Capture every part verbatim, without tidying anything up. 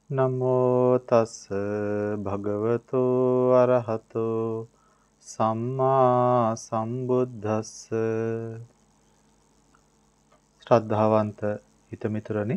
නමෝ තස් භගවතෝ අරහතෝ සම්මා සම්බුද්දස්ස. ශ්‍රද්ධාවන්ත හිතමිතුරනි,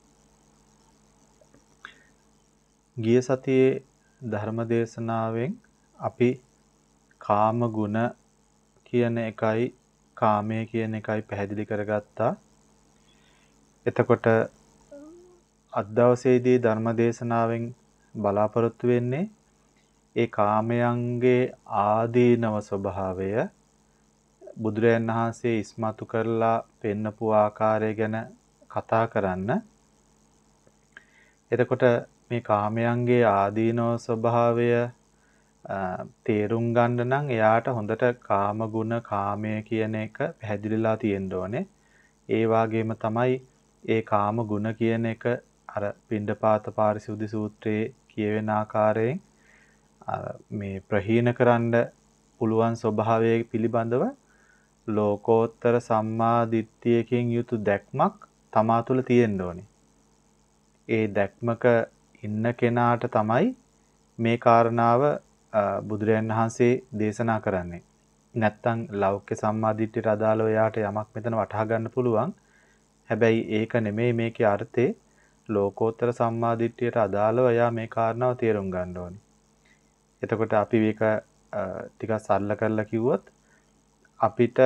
ගිය සතියේ ධර්ම දේශනාවෙන් අපි කාම ගුණ කියන එකයි කාමය කියන එකයි පැහැදිලි කරගත්තා. එතකොට අද දවසේදී ධර්ම දේශනාවෙන් බලාපොරොත්තු වෙන්නේ ඒ කාමයන්ගේ ආදීනව ස්වභාවය බුදුරජාණන් වහන්සේ ඉස්මතු කරලා පෙන්නපු ආකාරය ගැන කතා කරන්න. එතකොට මේ කාමයන්ගේ ආදීනව ස්වභාවය තේරුම් ගන්න නම් එයාට හොඳට කාම ගුණ කාමය කියන එක පැහැදිලිලා තියෙන්න ඕනේ. ඒ වගේම තමයි ඒ කාම ගුණ කියන එක අර පිණ්ඩපාත පාරිශුද්ධ සූත්‍රයේ කියවෙන ආකාරයෙන් මේ ප්‍රහීන කරන්න පුළුවන් ස්වභාවය පිළිබඳව ලෝකෝත්තර සම්මා දිට්ඨියකින් යුතු දැක්මක් තමා තුළ තියෙන්න ඕනේ. ඒ දැක්මක ඉන්න කෙනාට තමයි මේ කාරණාව බුදුරජාණන් වහන්සේ දේශනා කරන්නේ. නැත්තම් ලෞකික සම්මා දිට්ඨියට අදාළව යාට යමක් මෙතන වටහා ගන්න පුළුවන්. හැබැයි ඒක නෙමෙයි මේකේ අර්ථේ. ලෝකෝත්තර සම්මා දිට්ඨියට අදාළව යා මේ කාරණාව තේරුම් ගන්න ඕනේ. එතකොට අපි මේක ටිකක් සරල කරලා කිව්වොත් අපිට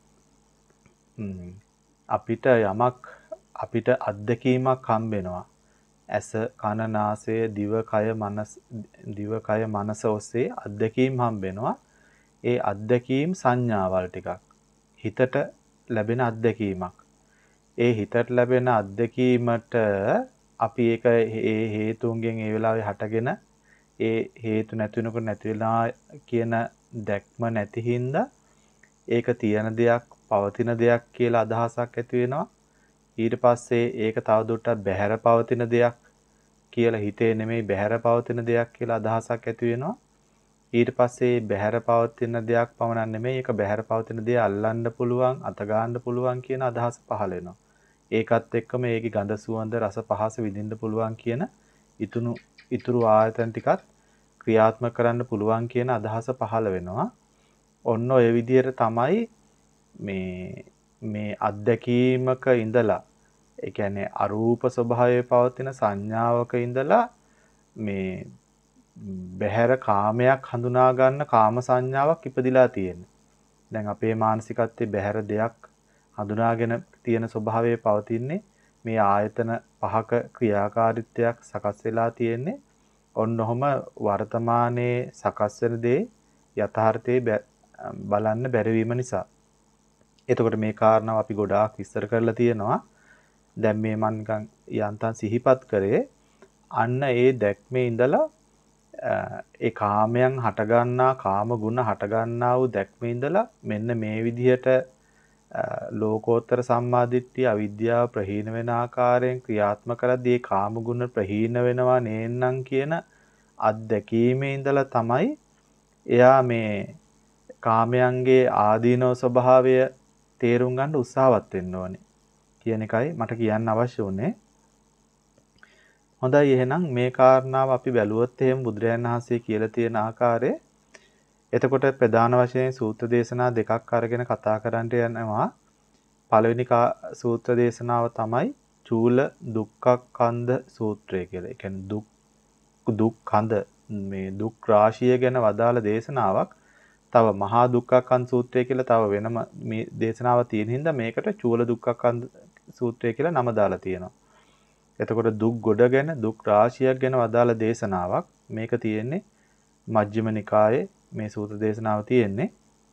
අපිට යමක් අපිට අත්දැකීමක් හම්බෙනවා. ඇස කන නාසය දිව කය මනස දිව කය මනස ඔස්සේ අත්දැකීම් හම්බෙනවා. ඒ අත්දැකීම් සංඥාවල් ටිකක් හිතට ලැබෙන අත්දැකීමක්. ඒ හිතට ලැබෙන අත්දැකීමට අපි ඒක ඒ හේතුන්ගෙන් ඒ වෙලාවේ හටගෙන ඒ හේතු නැති වෙනකොට නැති වෙලා කියන දැක්ම නැති හින්දා ඒක තියෙන දෙයක් පවතින දෙයක් කියලා අදහසක් ඇති වෙනවා. ඊට පස්සේ ඒක තවදුරටත් බැහැර පවතින දෙයක් කියලා හිතේ නෙමෙයි බැහැර පවතින දෙයක් කියලා අදහසක් ඇති වෙනවා. ඊට පස්සේ බැහැර පවතින දෙයක් පමණක් නෙමෙයි ඒක බැහැර පවතින දේ අල්ලන්න පුළුවන් අත ගන්න පුළුවන් කියන අදහස පහළ වෙනවා. ඒකත් එක්කම ඒකේ ගඳ සුවඳ රස පහස විඳින්න පුළුවන් කියන ඊතුණු ඊතුරු ආයතන ටිකත් ක්‍රියාත්මක කරන්න පුළුවන් කියන අදහස පහළ වෙනවා. ඔන්න ඔය විදිහට තමයි මේ මේ අත්දැකීමක ඉඳලා ඒ කියන්නේ අරූප ස්වභාවයේ පවතින සංඥාවක ඉඳලා මේ බහැර කාමයක් හඳුනා ගන්න කාම සංඥාවක් ඉපදිලා තියෙනවා. දැන් අපේ මානසිකත්වයේ බහැර දෙයක් හඳුනාගෙන තියෙන ස්වභාවයේ පවතින්නේ මේ ආයතන පහක ක්‍රියාකාරීත්වයක් සකස් වෙලා තියෙන්නේ. ඔන්න ඔහම වර්තමානයේ සකස් වෙන දේ යථාර්ථයේ බලන්න බැරි වීම නිසා. එතකොට මේ කාරණාව අපි ගොඩාක් විස්තර කරලා තියෙනවා. දැන් මේ මම නිකන් යන්තම් සිහිපත් කරේ අන්න ඒ දැක්මේ ඉඳලා ඒ කාමයන් හටගන්නා කාම ගුණ හටගන්නා වූ දැක්මේ ඉඳලා මෙන්න මේ විදිහට ලෝකෝත්තර සම්මාදිට්ඨිය අවිද්‍යාව ප්‍රහීන වෙන ආකාරයෙන් ක්‍රියාත්මක කරද්දී ඒ කාම ගුණ ප්‍රහීන වෙනවා නේන්නම් කියන අත්දැකීමේ ඉඳලා තමයි එයා මේ කාමයන්ගේ ආදීනව ස්වභාවය තේරුම් ගන්න උත්සාහවත් වෙන්න ඕනේ කියන එකයි මට කියන්න අවශ්‍ය වුණේ. හොඳයි, එහෙනම් මේ කාරණාව අපි බැලුවොත් එහෙම බුදුරජාණන් වහන්සේ කියලා තියෙන ආකාරය. එතකොට ප්‍රධාන වශයෙන් සූත්‍ර දේශනා දෙකක් අරගෙන කතා කරන්න යනවා. පළවෙනි සූත්‍ර දේශනාව තමයි චූල දුක්ඛකන්ධ සූත්‍රය කියලා. ඒ කියන්නේ දුක් දුක් කඳ මේ දුක් රාශිය ගැන වදාළ දේශනාවක්. තව මහා දුක්ඛකන්ධ සූත්‍රය කියලා තව වෙනම මේ දේශනාවක් තියෙන හින්දා මේකට චූල දුක්ඛකන්ධ සූත්‍රය කියලා නම දාලා තියෙනවා. එතකොට දුක් ගොඩ ගැන දුක් රාශියක් ගැන වදාළ දේශනාවක්. මේක තියෙන්නේ මජ්ක්‍ධිම නිකායේ මේ සූත්‍ර දේශනාව තියෙන්නේ.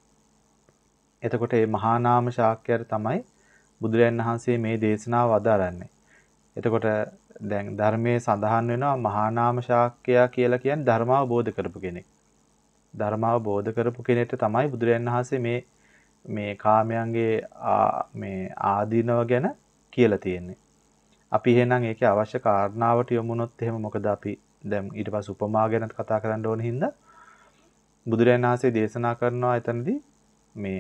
එතකොට මේ මහා නාම ශාක්‍යයට තමයි බුදුරජාණන් වහන්සේ මේ දේශනාව වදාරන්නේ. එතකොට දැන් ධර්මයේ සඳහන් වෙනවා මහා නාම ශාක්‍යයා කියලා කියන්නේ ධර්මාවබෝධ කරපු කෙනෙක්. ධර්මාවබෝධ කරපු කෙනෙක්ට තමයි බුදුරජාණන් වහන්සේ මේ මේ කාමයන්ගේ මේ ආදීනව ගැන කියලා තියෙන්නේ. අපි එහෙනම් ඒකේ අවශ්‍ය කාරණාවට යමුනොත් එහෙම මොකද අපි දැන් ඊට පස්සේ උපමා ගැන කතා කරන්න ඕන හින්දා බුදුරජාණන් වහන්සේ දේශනා කරනවා එතනදී මේ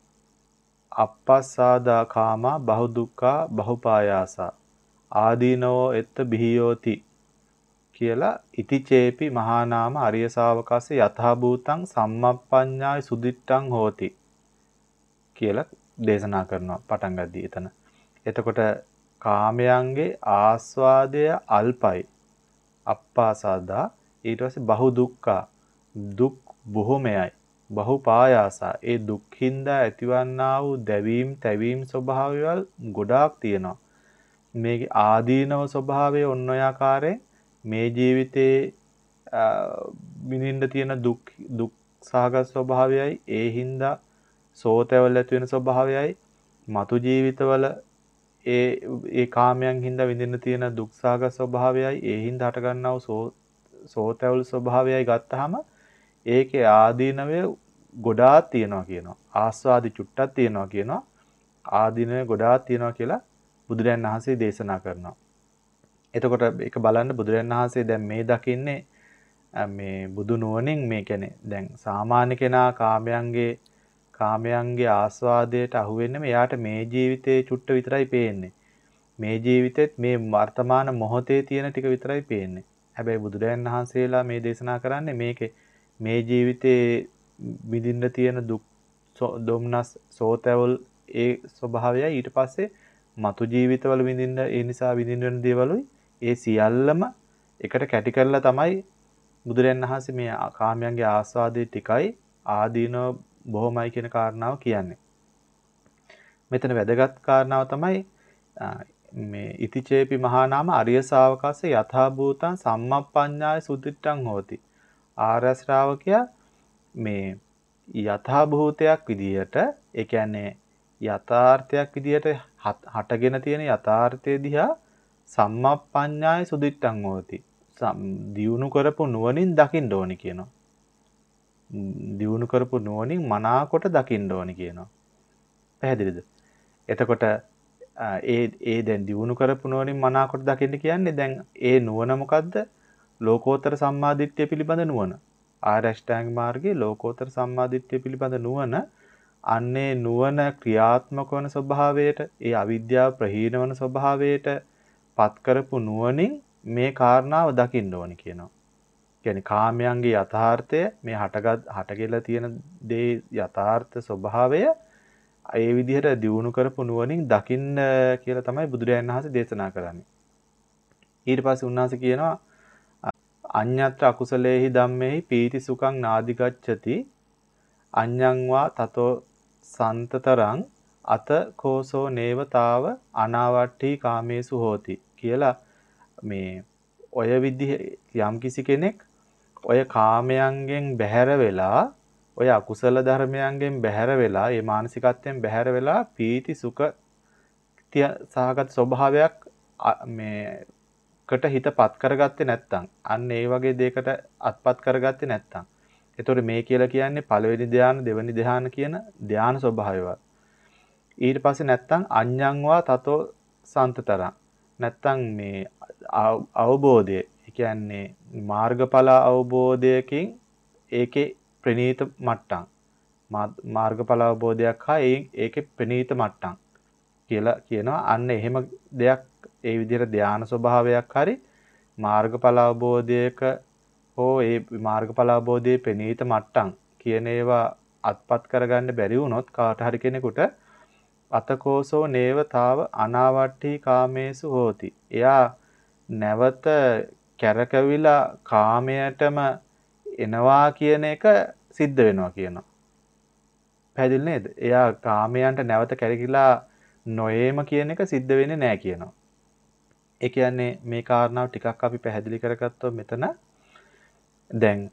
අපස්සාදා කාමා බහු දුක්ඛා බහුපායාසා ආදීනෝ එත්ත බිහියෝති කියලා ඉතිචේපි මහා නාම අරිය ශාවකස්ස යථා භූතං සම්මප්පඤ්ඤාය සුදිට්ඨං හෝති කියලා දේශනා කරනවා පටන් ගද්දී එතන. එතකොට කාමයන්ගේ ආස්වාදය අල්පයි. අප්පාසාදා ඊට පස්සේ බහු දුක්ඛා දුක් බොහොමයයි. බහු පායාසා ඒ දුක්ඛින්දා ඇතිවන්නා වූ දැවීම් තැවීම් ස්වභාවයල් ගොඩාක් තියෙනවා. මේකේ ආදීනව ස්වභාවය ඔන්න ඔය ආකාරයෙන් මේ ජීවිතේ විඳින්න තියෙන දුක් දුක් සහගත ස්වභාවයයි ඒ හින්දා සෝතවල ඇති වෙන ස්වභාවයයි මතු ජීවිතවල ඒ ඒ කාමයන් හින්දා විඳින්න තියෙන දුක් සහගත ස්වභාවයයි ඒ හින්දා හට ගන්නා වූ සෝතවල ස්වභාවයයි ගත්තාම ඒකේ ආදීනවය ගොඩාක් තියෙනවා කියනවා. ආස්වාදි චුට්ටක් තියෙනවා කියනවා. ආදීනවය ගොඩාක් තියෙනවා කියලා බුදුරයන් වහන්සේ දේශනා කරනවා. එතකොට ඒක බලන්න බුදුරයන් වහන්සේ දැන් මේ දකින්නේ මේ බුදු නුවණින් මේ කියන්නේ දැන් සාමාන්‍ය කෙනා කාමයන්ගේ කාමයන්ගේ ආස්වාදයට අහු වෙන්නේ එයාට මේ ජීවිතේ චුට්ට විතරයි පේන්නේ. මේ ජීවිතෙත් මේ වර්තමාන මොහොතේ තියෙන ටික විතරයි පේන්නේ. හැබැයි බුදුරයන් වහන්සේලා මේ දේශනා කරන්නේ මේකේ මේ ජීවිතේ විඳින්න තියෙන දුක් දුම්නස් සෝතවල් ඒ ස්වභාවයයි ඊට පස්සේ මතු ජීවිතවල විඳින්න ඒ නිසා විඳින්න වෙන දේවලුයි ඒ සියල්ලම එකට කැටි කරලා තමයි බුදුරයන් වහන්සේ මේ කාමයන්ගේ ආස්වාදයේ ටිකයි ආදීනව බොහොමයි කියන කාරණාව කියන්නේ. මෙතන වැදගත් කාරණාව තමයි මේ ඉතිචේපි මහා නාම අරිය ශාවකස්ස යථා භූතං සම්මප්පඤ්ඤාය සුදිට්ඨං හෝති. ආර්ය ශ්‍රාවකයා මේ යථා භූතයක් විදිහට ඒ කියන්නේ යථාර්ථයක් විදිහට හටගෙන තියෙන යථාර්ථය දිහා සම්මප්පඤ්ඤාය සුදිට්ඨං හෝති. දියුණු කරපු නුවණින් දකින්න ඕනි කියනවා. දියුණු කරපු නුවණින් මනාකොට දකින්න ඕනි කියනවා. පැහැදිලිද? එතකොට ඒ ඒ දැන් දියුණු කරපු නුවණින් මනාකොට දකින්න කියන්නේ දැන් ඒ නුවණ මොකද්ද? ලෝකෝත්තර සම්මාදිට්ඨිය පිළිබඳ නුවණ. ආර්ය අෂ්ටාංග මාර්ගයේ ලෝකෝත්තර සම්මාදිට්ඨිය පිළිබඳ නුවණ අන්නේ නුවණ ක්‍රියාත්මක වන ස්වභාවයට ඒ අවිද්‍යාව ප්‍රහීන වන ස්වභාවයට පත් කරපු නුවණින් මේ කාරණාව දකින්න ඕනි කියනවා. කියන්නේ කාමයන්ගේ යථාර්ථය මේ හටගත් හටගෙලා තියෙන දේ යථාර්ථ ස්වභාවය ඒ විදිහට දියුණු කරපු නුවණින් දකින්න කියලා තමයි බුදුරජාණන් වහන්සේ දේශනා කරන්නේ. ඊට පස්සේ උන්වහන්සේ කියනවා අඤ්ඤත්‍ර අකුසලේහි ධම්මේහි පීති සුඛං නාදිගච්ඡති අඤ්ඤං වා තතෝ සන්තතරං අත කෝසෝ නේවතාව අනාවට්ඨී කාමේසු හෝති කියලා මේ ඔය විදිහ යම් කිසි කෙනෙක් ඔය කාමයන්ගෙන් බැහැර වෙලා ඔය අකුසල ධර්මයන්ගෙන් බැහැර වෙලා ඒ මානසිකත්වයෙන් බැහැර වෙලා පීති සුඛ සහගත ස්වභාවයක් මේ කට හිතපත් කරගත්තේ නැත්නම් අන්න ඒ වගේ දෙයකට අත්පත් කරගත්තේ නැත්නම් එතකොට මේ කියලා කියන්නේ පළවෙනි ධ්‍යාන දෙවෙනි ධ්‍යාන කියන ධ්‍යාන ස්වභාවයවත් ඊට පස්සේ නැත්නම් අඤ්ඤං වා තතෝ සන්තතරං නැත්නම් මේ අවබෝධය ඒ කියන්නේ මාර්ගඵල අවබෝධයකින් ඒකේ ප්‍රනීත මට්ටම් මාර්ගඵල අවබෝධයක් හා ඒකේ ප්‍රනීත මට්ටම් කියලා කියනවා අන්න එහෙම දෙයක් ඒ විදිහට ධානා ස්වභාවයක් හරි මාර්ගඵල අවබෝධයක හෝ ඒ මාර්ගඵල අවබෝධයේ ප්‍රනීත මට්ටම් කියන ඒවා අත්පත් කරගන්න බැරි වුණොත් කාට හරි කෙනෙකුට අතකෝසෝ නේවතාව අනාවට්ඨී කාමේසු හෝති. එයා නැවත කැරකවිලා කාමයටම එනවා කියන එක සිද්ධ වෙනවා කියනවා. පැහැදිලි නේද? එයා කාමයන්ට නැවත කැරකිලා නොයේම කියන එක සිද්ධ වෙන්නේ නැහැ කියනවා. ඒ කියන්නේ මේ කාරණාව ටිකක් අපි පැහැදිලි කරගත්තොත් මෙතන දැන්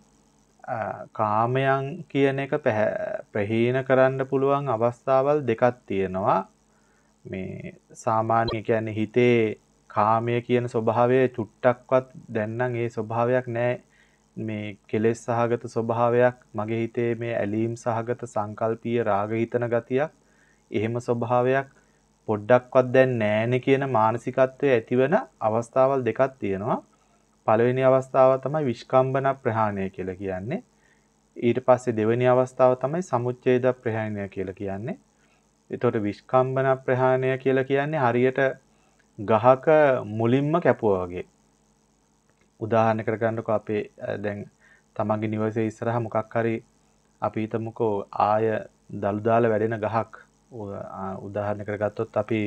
කාමයන් කියන එක ප්‍රහීන කරන්න පුළුවන් අවස්ථාවල් දෙකක් තියෙනවා. මේ සාමාන්‍ය කියන්නේ හිතේ කාමය කියන ස්වභාවය චුට්ටක්වත් දැන් නම් ඒ ස්වභාවයක් නැහැ. මේ කෙලෙස් සහගත ස්වභාවයක් මගේ හිතේ මේ ඇලීම් සහගත සංකල්පීය රාග හිතන ගතියක් එහෙම ස්වභාවයක් පොඩ්ඩක්වත් දැන් නැහැනේ කියන මානසිකත්වයේ ඇතිවන අවස්ථාවල් දෙකක් තියෙනවා. පළවෙනි අවස්ථාව තමයි විස්කම්බන ප්‍රහාණය කියලා කියන්නේ. ඊට පස්සේ දෙවෙනි අවස්ථාව තමයි සමුච්ඡේද ප්‍රහාණය කියලා කියන්නේ. එතකොට විස්කම්බන ප්‍රහාණය කියලා කියන්නේ හරියට ගහක මුලින්ම කැපුවා වගේ. උදාහරණයකට ගන්නකො අපේ දැන් තමන්ගේ නිවසේ ඉස්සරහා මොකක් හරි අපි හිතමුකෝ ආය දළු දාලා වැඩෙන ගහක් උදාහරණයකට ගත්තොත් අපි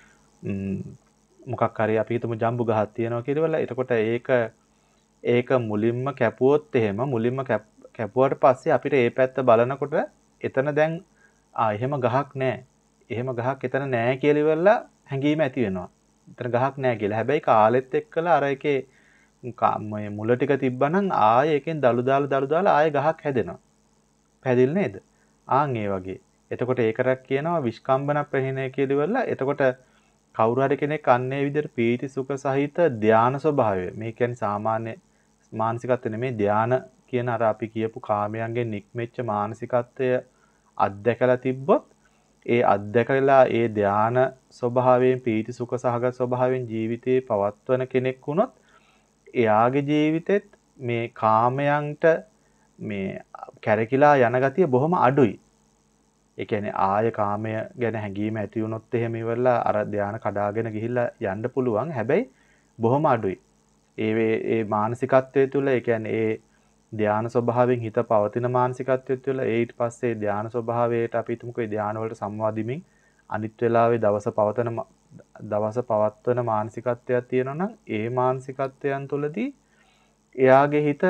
මොකක් හරි අපි හිතමු ජම්බු ගහක් තියෙනවා කියලා. එතකොට ඒක ඒක මුලින්ම කැපුවොත් එහෙම මුලින්ම කැපුවට පස්සේ අපිට ඒ පැත්ත බලනකොට එතන දැන් ආ එහෙම ගහක් නැහැ. එහෙම ගහක් එතන නැහැ කියලා ඉවරලා හැඟීම ඇති වෙනවා. එතන ගහක් නැහැ කියලා. හැබැයි කාලෙත් එක්කලා අර එකේ මේ මුල ටික තිබ්බනම් ආයෙ එකෙන් දළු දාලා දළු දාලා ආයෙ ගහක් හැදෙනවා. පැහැදිලි නේද? ආන් ඒ වගේ. එතකොට ඒකටත් කියනවා විස්කම්බන ප්‍රහීනය කියලා ඉවරලා එතකොට කවුරු හරි කෙනෙක් අන්නේ විදිහට පීති සුඛ සහිත ධානා ස්වභාවය. මේ කියන්නේ සාමාන්‍ය මානසිකත්වය නෙමෙයි ධානා කියන අර අපි කියපු කාමයන්ගෙන් නික්මෙච්ච මානසිකත්වය අත්දැකලා තිබ්බොත් ඒ අත්දැකලා ඒ ධාන ස්වභාවයෙන් පීති සුඛ සහගත ස්වභාවයෙන් ජීවිතේ පවත්වන කෙනෙක් වුණොත් එයාගේ ජීවිතෙත් මේ කාමයන්ට මේ කැරකිලා යන ගතිය බොහොම අඩුයි. ඒ කියන්නේ ආය කාමය ගැන හැඟීම ඇති වුණොත් එහෙම ඉවරලා අර ධාන කඩාගෙන ගිහිල්ලා යන්න පුළුවන්. හැබැයි බොහොම අඩුයි. ඒ ඒ මානසිකත්වයේ තුල ඒ කියන්නේ ඒ ධාන ස්වභාවයෙන් හිත පවතින මානසිකත්වයේ තුල ඊට පස්සේ ධාන ස්වභාවයට අපි හිතමුකෝ ඒ ධාන වලට සම්වාදිමින් අනිත් වෙලාවේ දවස පවතන දවස පවත්වන මානසිකත්වයක් තියෙනවා නම් ඒ මානසිකත්වයන් තුලදී එයාගේ හිත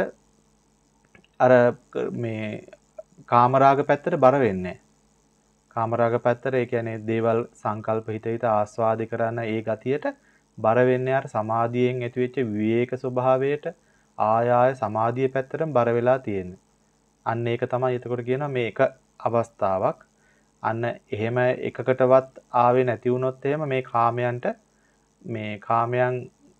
අර මේ කාමරාග පැත්තට බර වෙන්නේ. කාමරාග පැත්තට ඒ කියන්නේ දේවල් සංකල්ප හිත හිත ආස්වාද කරන ඒ ගතියට බර වෙන්නේ අර සමාධියෙන් ඇතිවෙච්ච විවේක ස්වභාවයට ආය ආය සමාධිය පැත්තටම බර වෙලා තියෙන්නේ. අන්න ඒක තමයි එතකොට කියනවා මේ එක අවස්ථාවක්. අන්න එහෙම එකකටවත් ආවේ නැති වුණොත් එහෙම මේ කාමයන්ට මේ කාමයන්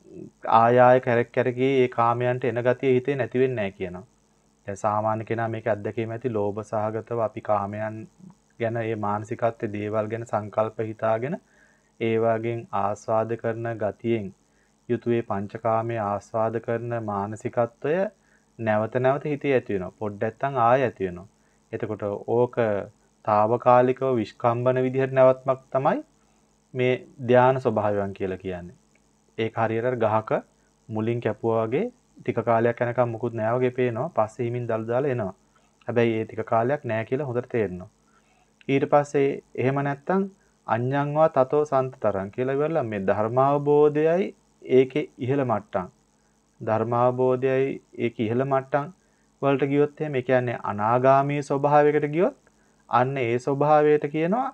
ආය ආය කැරක් කැරකී ඒ කාමයන්ට එන ගතිය හිතේ නැති වෙන්නේ නැහැ කියනවා. දැන් සාමාන්‍ය කෙනා මේක අත්දැකීම ඇති ලෝභ සහගතව අපි කාමයන් ගැන ඒ මානසිකත්වයේ දේවල් ගැන සංකල්ප හිතාගෙන ඒ වගේන් ආස්වාද කරන ගතියෙන් යුතුයේ පංචකාමයේ ආස්වාද කරන මානසිකත්වය නැවත නැවත හිතේ ඇති වෙනවා. පොඩ්ඩක් නැත්තම් ආය ඇති වෙනවා. එතකොට ඕක తాවකාලිකව විස්කම්බන විදිහට නැවත්මක් තමයි මේ ධාන ස්වභාවයන් කියලා කියන්නේ. ඒක හරියට ගහක මුලින් කැපුවා වගේ ටික කාලයක් යනකම් මුකුත් නැහැ වගේ පේනවා. පස්සේ හිමින් දළු දාලා එනවා. හැබැයි ඒ ටික කාලයක් නැහැ කියලා හොඳට තේරෙනවා. ඊට පස්සේ එහෙම නැත්තම් අඤ්ඤංවා තතෝ සන්තතරං කියලා ඉවරලා මේ ධර්මාවබෝධයයි ඒකේ ඉහළ මට්ටම්. ධර්මාවබෝධයයි ඒකේ ඉහළ මට්ටම් වලට ගියොත් එහෙම ඒ කියන්නේ අනාගාමී ස්වභාවයකට ගියොත් අන්න ඒ ස්වභාවයට කියනවා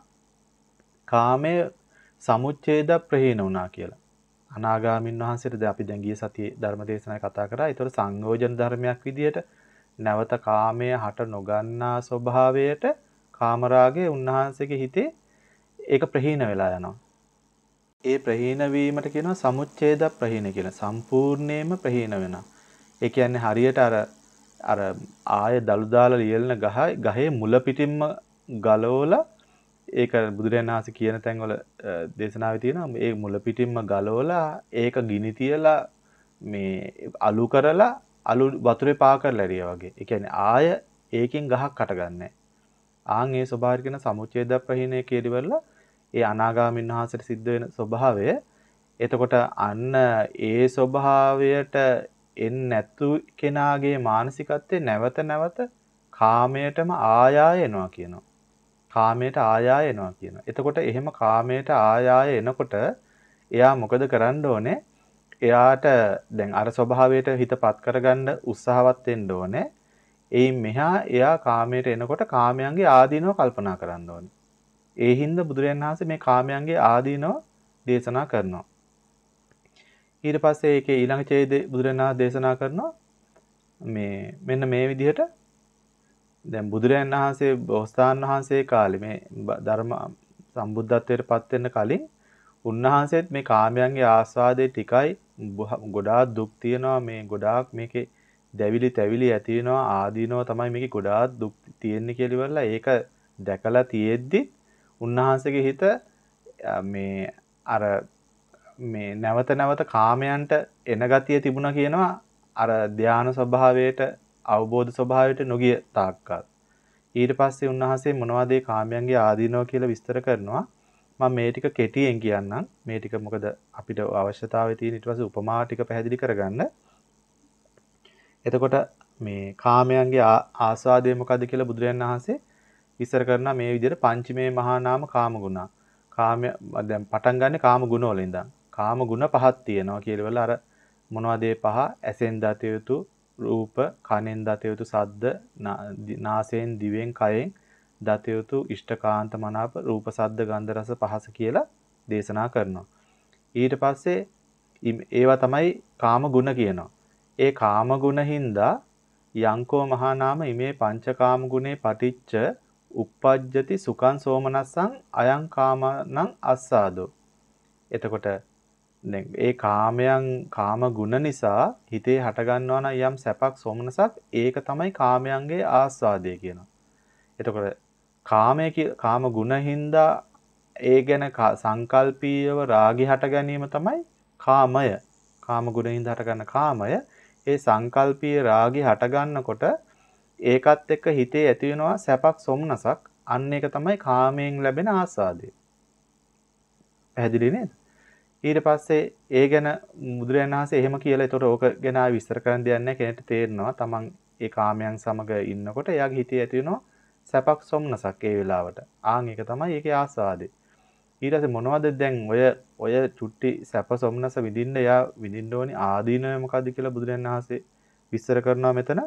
කාමය සමුච්ඡේද ප්‍රහීන වුණා කියලා. අනාගාමින් වහන්සේට දැන් අපි දැන් ගිය සතියේ ධර්ම දේශනාවේ කතා කරා. ඒතර සංයෝජන ධර්මයක් විදියට නැවත කාමය හට නොගන්නා ස්වභාවයට කාමරාගයේ උන්වහන්සේගේ හිතේ ඒක ප්‍රහීන වෙලා යනවා. ඒ ප්‍රහීන වීමට කියනවා සමුච්ඡේද ප්‍රහීන කියලා. සම්පූර්ණයෙන්ම ප්‍රහීන වෙනවා. ඒ කියන්නේ හරියට අර අර ආය දළු දාලා ලියලන ගහ ගහේ මුල පිටින්ම ගලවලා ඒක බුදුරජාණන් වහන්සේ කියන තැන්වල දේශනාවේ තියෙනවා මේ මුල පිටින්ම ගලවලා ඒක ගිනි තියලා මේ අලු කරලා අලු වතුරේ පා කරලා ඇරියා වගේ. ඒ කියන්නේ ආය ඒකෙන් ගහක් හටගන්නේ. ආන් ඒ ස්වභාවය කියන සමුච්ඡේද ප්‍රහීනය කියලිවලා ඒ අනාගාමීන් වහන්සේට සිද්ධ වෙන ස්වභාවය. එතකොට අන්න ඒ ස්වභාවයට එන්නේ නැතු කෙනාගේ මානසිකත්වයේ නැවත නැවත කාමයටම ආයාය එනවා කියනවා. කාමයට ආයාය එනවා කියනවා. එතකොට එහෙම කාමයට ආයාය එනකොට එයා මොකද කරන්න ඕනේ? එයාට දැන් අර ස්වභාවයට හිතපත් කරගන්න උත්සාහවත් වෙන්න ඕනේ. එයින් මෙහා එයා කාමයට එනකොට කාමයන්ගේ ආදීනව කල්පනා කරන්න ඕනේ. ඒ හින්දා බුදුරජාණන් වහන්සේ මේ කාමයන්ගේ ආදීනව දේශනා කරනවා. ඊට පස්සේ ඒකේ ඊළඟ ඡේදයේ බුදුරජාණන් දේශනා කරනවා මේ මෙන්න මේ විදිහට දැන් බුදුරජාණන් වහන්සේ බෝසතාණන් වහන්සේ කාලේ මේ ධර්ම සම්බුද්ධත්වයට පත් වෙන්න කලින් උන්වහන්සේත් මේ කාමයන්ගේ ආස්වාදයේ ටිකයි ගොඩාක් දුක් තියෙනවා මේ ගොඩාක් මේකේ දැවිලි තැවිලි ඇති වෙනවා ආදීනව තමයි මේකේ ගොඩාක් දුක් තියෙන්නේ කියලා ඉවරලා ඒක දැකලා තියෙද්දි උන්වහන්සේගේ හිත මේ අර මේ නැවත නැවත කාමයන්ට එන ගතිය තිබුණා කියනවා අර ධානා ස්වභාවයට අවබෝධ ස්වභාවයට නොගිය තාක්කල්. ඊට පස්සේ උන්වහන්සේ මොනවද ඒ කාමයන්ගේ ආදීනව කියලා විස්තර කරනවා. මම මේ ටික කෙටියෙන් කියන්නම්. මේ ටික මොකද අපිට අවශ්‍යතාවය තියෙන ඊට පස්සේ උපමා ටික පැහැදිලි කරගන්න. එතකොට මේ කාමයන්ගේ ආස්වාදය මොකද්ද කියලා බුදුරජාණන් වහන්සේ විස්තර කරනවා මේ විදිහට පංචමේ මහා නාම කාම ගුණ. කාමය දැන් පටන් ගන්න කාම ගුණ වල ඉඳන්. කාම ගුණ පහක් තියෙනවා කියලා අර මොනවද ඒ පහ? ඇසෙන් දත යුතු රූප, කනෙන් දත යුතු ශබ්ද, නාසයෙන් දිවෙන් කයෙන් දත යුතු ඉෂ්ඨකාන්ත මනාප රූප ශබ්ද ගන්ධ රස පහස කියලා දේශනා කරනවා. ඊට පස්සේ ඒවා තමයි කාම ගුණ කියනවා. ඒ කාම ගුණ හින්දා යංකෝ මහා නාම ඉමේ පංචකාම ගුණේ පටිච්ච uppajjati සුඛං සෝමනස්සං අයං කාමනං අස්සාදෝ. එතකොට දැන් ඒ කාමයන් කාම ගුණ නිසා හිතේ හට ගන්නවා නම් යම් සැපක් සොමනසක් ඒක තමයි කාමයන්ගේ ආස්වාදය කියනවා. එතකොට කාමයේ කාම ගුණ හින්දා ඒ ගැන සංකල්පීයව රාගي හට ගැනීම තමයි කාමය. කාම ගුණ හින්දා හට ගන්න කාමය. ඒ සංකල්පීය රාගي හට ගන්නකොට ඒකත් එක්ක හිතේ ඇති වෙනවා සැපක් සොමනසක්. අන්න ඒක තමයි කාමයෙන් ලැබෙන ආස්වාදය. පැහැදිලි නේද? ඊට පස්සේ ඒ ගැන බුදුරජාණන් වහන්සේ එහෙම කියලා ඒතකොට ඕක ගැන ආයෙ විස්තර කරන්න දෙයක් නැහැ කෙනෙක්ට තේරෙනවා. තමන් ඒ කාමයන් සමග ඉන්නකොට එයාගේ හිතේ ඇති වෙනවා සැපක් සොම්නසක් ඒ වෙලාවට. ආන් ඒක තමයි ඒකේ ආස්වාදේ. ඊට පස්සේ මොනවද දැන් ඔය ඔය චුට්ටි සැප සොම්නස විඳින්න එයා විඳින්න ඕනි ආදීනව මොකද්ද කියලා බුදුරජාණන් වහන්සේ විස්තර කරනවා මෙතන.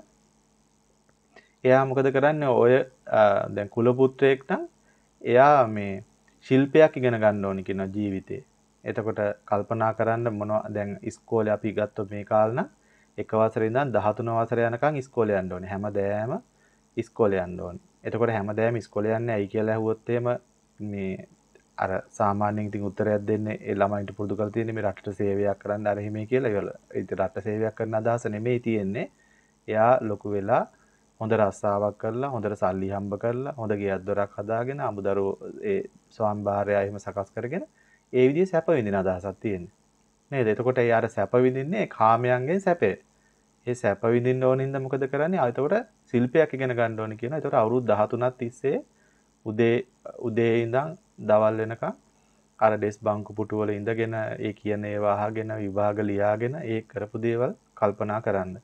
එයා මොකද කරන්නේ? ඔය දැන් කුල පුත්‍රයෙක් නම් එයා මේ ශිල්පයක් ඉගෙන ගන්න ඕනි කියන ජීවිතේ. එතකොට කල්පනා කරන්න මොනවා දැන් ඉස්කෝලේ අපි ගත්තොත් මේ කාලේ නම් එක වසරේ ඉඳන් දහතුන වසර යනකම් ඉස්කෝලේ යන්න ඕනේ. හැමදෑම ඉස්කෝලේ යන්න ඕනේ. එතකොට හැමදෑම ඉස්කෝලේ යන්නේ ඇයි කියලා ඇහුවොත් එහෙම මේ අර සාමාන්‍යයෙන් ඉතින් උත්තරයක් දෙන්නේ ඒ ළමයින්ට පුරුදු කරලා තියෙන්නේ මේ රටට සේවයක් කරන්න අර හිමේ කියලා. ඒක රට සේවයක් කරන අදහස නෙමෙයි තියෙන්නේ. එයා ලොකු වෙලා හොඳ රස්සාවක් කරලා හොඳට සල්ලි හම්බ කරලා හොඳ ගෙයක් දොරක් හදාගෙන අමුදරුවෝ ඒ ස්වාම්භාරයා එහෙම සකස් කරගෙන ඒ විදිහේ සැප විඳින අදහසක් තියෙන්නේ. නේද? එතකොට ඒ අර සැප විඳින්නේ කාමයන්ගෙන් සැපේ. ඒ සැප විඳින්න ඕන හින්දා මොකද කරන්නේ? ආ එතකොට ශිල්පයක් ඉගෙන ගන්න ඕනේ කියනවා. එතකොට අවුරුදු දහතුනක් තිස්සේ උදේ උදේ ඉඳන් දවල් වෙනකම් අර ඩෙස් බංකු පුටු වල ඉඳගෙන ඒ කියන ඒවා අහගෙන විභාග ලියාගෙන ඒ කරපු දේවල් කල්පනා කරන්න.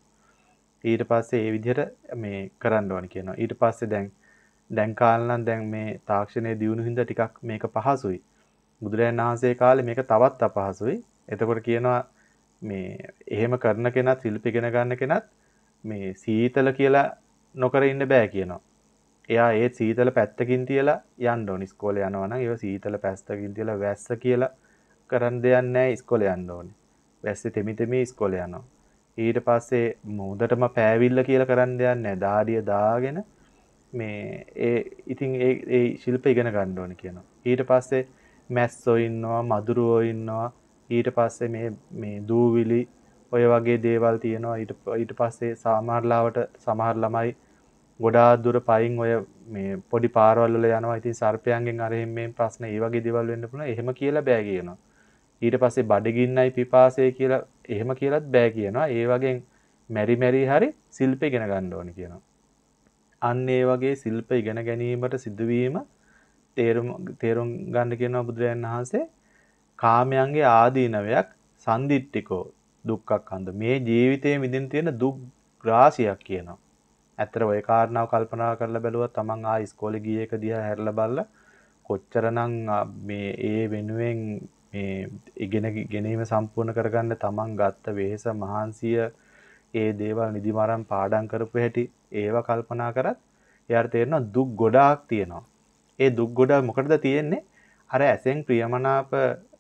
ඊට පස්සේ ඒ විදිහට මේ කරන්න ඕනේ කියනවා. ඊට පස්සේ දැන් දැන් කාලේ නම් දැන් මේ තාක්ෂණයේ දියුණු හින්දා ටිකක් මේක පහසුයි. බුදුරජාණන් වහන්සේ කාලේ මේක තවත් අපහසුයි. එතකොට කියනවා මේ එහෙම කරන කෙනත් ශිල්ප ඉගෙන ගන්න කෙනත් මේ සීතල කියලා නොකර ඉන්න බෑ කියනවා. එයා ඒ සීතල පැත්තකින් තියලා යන්න ඕනේ. ඉස්කෝලේ යනවා නම් ඒව සීතල පැත්තකින් තියලා වැස්ස කියලා කරන්න දෙයක් නැහැ ඉස්කෝලේ යන්න ඕනේ. වැස්සේ තෙමි තෙමි ඉස්කෝලේ යනවා. ඊට පස්සේ මුහුදටම පෑවිල්ල කියලා කරන්න දෙයක් නැහැ. දාඩිය දාගෙන මේ ඒ ඉතින් ඒ ඒ ශිල්ප ඉගෙන ගන්න ඕනේ කියනවා. ඊට පස්සේ මැස්සෝ ඉන්නවා මදුරුවෝ ඉන්නවා ඊට පස්සේ මේ මේ දූවිලි ඔය වගේ දේවල් තියෙනවා ඊට ඊට පස්සේ සමහරලාවට සමහර ළමයි ගොඩාක් දුර පයින් ඔය මේ පොඩි පාරවල් වල යනවා ඉතින් සර්පයන්ගෙන් අර එම්මෙන් ප්‍රශ්න ඒ වගේ දේවල් වෙන්න පුළුවන් එහෙම කියලා බෑ කියනවා ඊට පස්සේ බඩගින්නයි පිපාසය කියලා එහෙම කියලාත් බෑ කියනවා ඒ වගේ මෙරි මෙරි හරි ශිල්ප ඉගෙන ගන්න ඕනේ කියනවා අන්න ඒ වගේ ශිල්ප ඉගෙන ගැනීමට සිදුවීම තේරුම් තේරුම් ගන්න කියනවා බුදුරජාණන් වහන්සේ කාමයන්ගේ ආදීනවයක් සම්දිට්ඨිකෝ දුක්ඛක්ඛන්ද මේ ජීවිතයේ විඳින තියෙන දුක් රාශියක් කියනවා. ඇත්තට ওই කාරණාව කල්පනා කරලා බැලුවා තමන් ආ ඉස්කෝලේ ගිය එක දිහා හැරලා බලලා කොච්චරනම් මේ ඒ වෙනුවෙන් මේ ඉගෙන ගැනීම සම්පූර්ණ කරගන්න තමන් ගත්ත වෙහෙස මහන්සිය ඒ දේවල් නිදිමරන් පාඩම් කරපු හැටි ඒව කල්පනා කරත් එයාට තේරෙනවා දුක් ගොඩාක් තියෙනවා. ඒ දුක් ගොඩ මොකටද තියෙන්නේ? අර ඇසෙන් ප්‍රියමනාප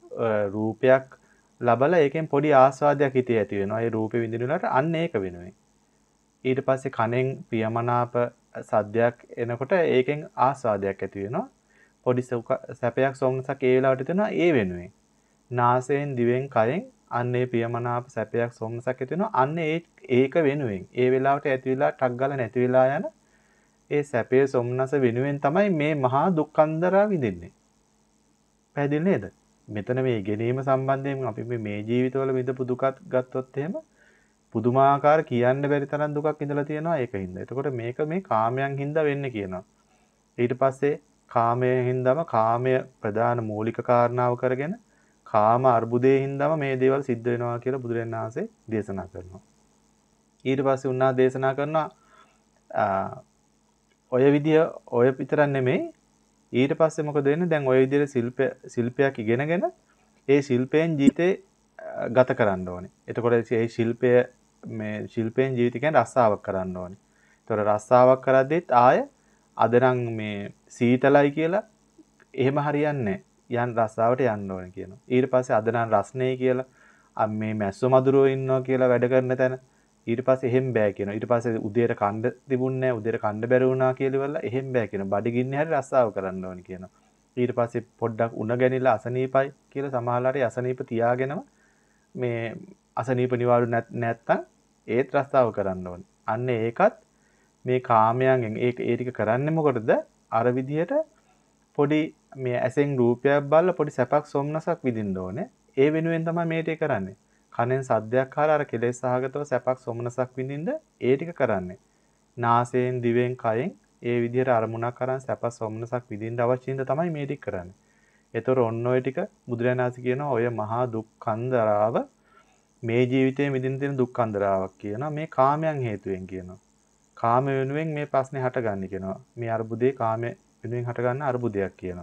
රූපයක් ලබලා ඒකෙන් පොඩි ආස්වාදයක් හිතේ ඇති වෙනවා. ඒ රූපේ විඳින වෙලාවට අන්න ඒක වෙනුවෙන්. ඊට පස්සේ කනෙන් ප්‍රියමනාප සද්දයක් එනකොට ඒකෙන් ආස්වාදයක් ඇති වෙනවා. පොඩි සැපයක් සොම්නසක් ඒ වෙලාවට තියෙනවා ඒ වෙනුවෙන්. නාසයෙන් දිවෙන් කයෙන් අන්න ඒ ප්‍රියමනාප සැපයක් සොම්නසක් ඇති වෙනවා. අන්න ඒ ඒක වෙනුවෙන්. ඒ වෙලාවට ඇති වෙලා ටක් ගාලා නැති වෙලා යන ඒ සැපේ සොම්නස වෙනුවෙන් තමයි මේ මහා දුක්ඛන්දරා විඳින්නේ. පැහැදිලි නේද? මෙතන මේ ගැනීම සම්බන්ධයෙන් අපි මේ ජීවිතවල විඳපු දුකක් ගත්තොත් එහෙම පුදුමාකාර කියන්න බැරි තරම් දුකක් ඉඳලා තියෙනවා ඒකින්ද. එතකොට මේක මේ කාමයන් හින්දා වෙන්නේ කියනවා. ඊට පස්සේ කාමයෙන් හින්දාම කාමය ප්‍රධාන මූලික කාරණාව කරගෙන කාම අර්බුදයෙන් හින්දාම මේ දේවල් සිද්ධ වෙනවා කියලා බුදුරජාණන් වහන්සේ දේශනා කරනවා. ඊට පස්සේ උන්වහන්සේ දේශනා කරනවා ඔය විදිය ඔය විතරක් නෙමෙයි ඊට පස්සේ මොකද වෙන්නේ දැන් ඔය විදිහට ශිල්ප ශිල්පයක් ඉගෙනගෙන ඒ ශිල්පයෙන් ජීවිතේ ගත කරන්න ඕනේ. එතකොට ඒ ශිල්පය මේ ශිල්පයෙන් ජීවිතය කියන්නේ රස්සාවක් කරන්න ඕනේ. ඒතකොට රස්සාවක් කරද්දිත් ආය අද නම් මේ සීතලයි කියලා එහෙම හරියන්නේ නැහැ. යන් රස්සාවට යන්න ඕනේ කියනවා. ඊට පස්සේ අද නම් රස්නේ කියලා මේ මැස්සෝ මදුරෝ ඉන්නවා කියලා වැඩ කරන තැන ඊට පස්සේ එහෙම බෑ කියනවා. ඊට පස්සේ උදේට කණ්ඩ තිබුණේ නැහැ. උදේට කණ්ඩ බැරි වුණා කියලා ඉවරලා එහෙම බෑ කියනවා. බඩගින්නේ හරි රස්සාව කරන්න ඕනේ කියනවා. ඊට පස්සේ පොඩ්ඩක් උණ ගැනිලා අසනීපයි කියලා සමහරලාට අසනීප තියාගෙනම මේ අසනීප නිවාරු නැත්තම් ඒත් රස්සාව කරන්න ඕනේ. අන්න ඒකත් මේ කාමයන්ගෙන් ඒක ඒ ටික කරන්නේ මොකටද? අර විදිහට පොඩි මේ ඇසෙන් රූපයක් බලලා පොඩි සැපක් සොම්නසක් විඳින්න ඕනේ. ඒ වෙනුවෙන් තමයි මේ ටික කරන්නේ. කනෙන් සද්දයක් අහලා අර කෙලෙස් සහගතව සැපක් සොම්නසක් විඳින්න ඒ ටික කරන්නේ. නාසයෙන් දිවෙන් කයෙන් ඒ විදිහට අරමුණක් අරන් සැප සොම්නසක් විඳින්න අවශ්‍ය හින්දා තමයි මේ ටික කරන්නේ. ඒතර ඔන්න ඔය ටික බුදුරජාණන් වහන්සේ කියනවා ඔය මහා දුක්ඛන්දරාව මේ ජීවිතයේ විඳින්න තියෙන දුක්ඛන්දරාවක් කියනවා මේ කාමයන් හේතුවෙන් කියනවා. කාම වෙනුවෙන් මේ ප්‍රශ්නේ හටගන්නේ කියනවා. මේ අරුබුදේ කාම වෙනුවෙන් හටගන්න අරුබුදයක් කියනවා.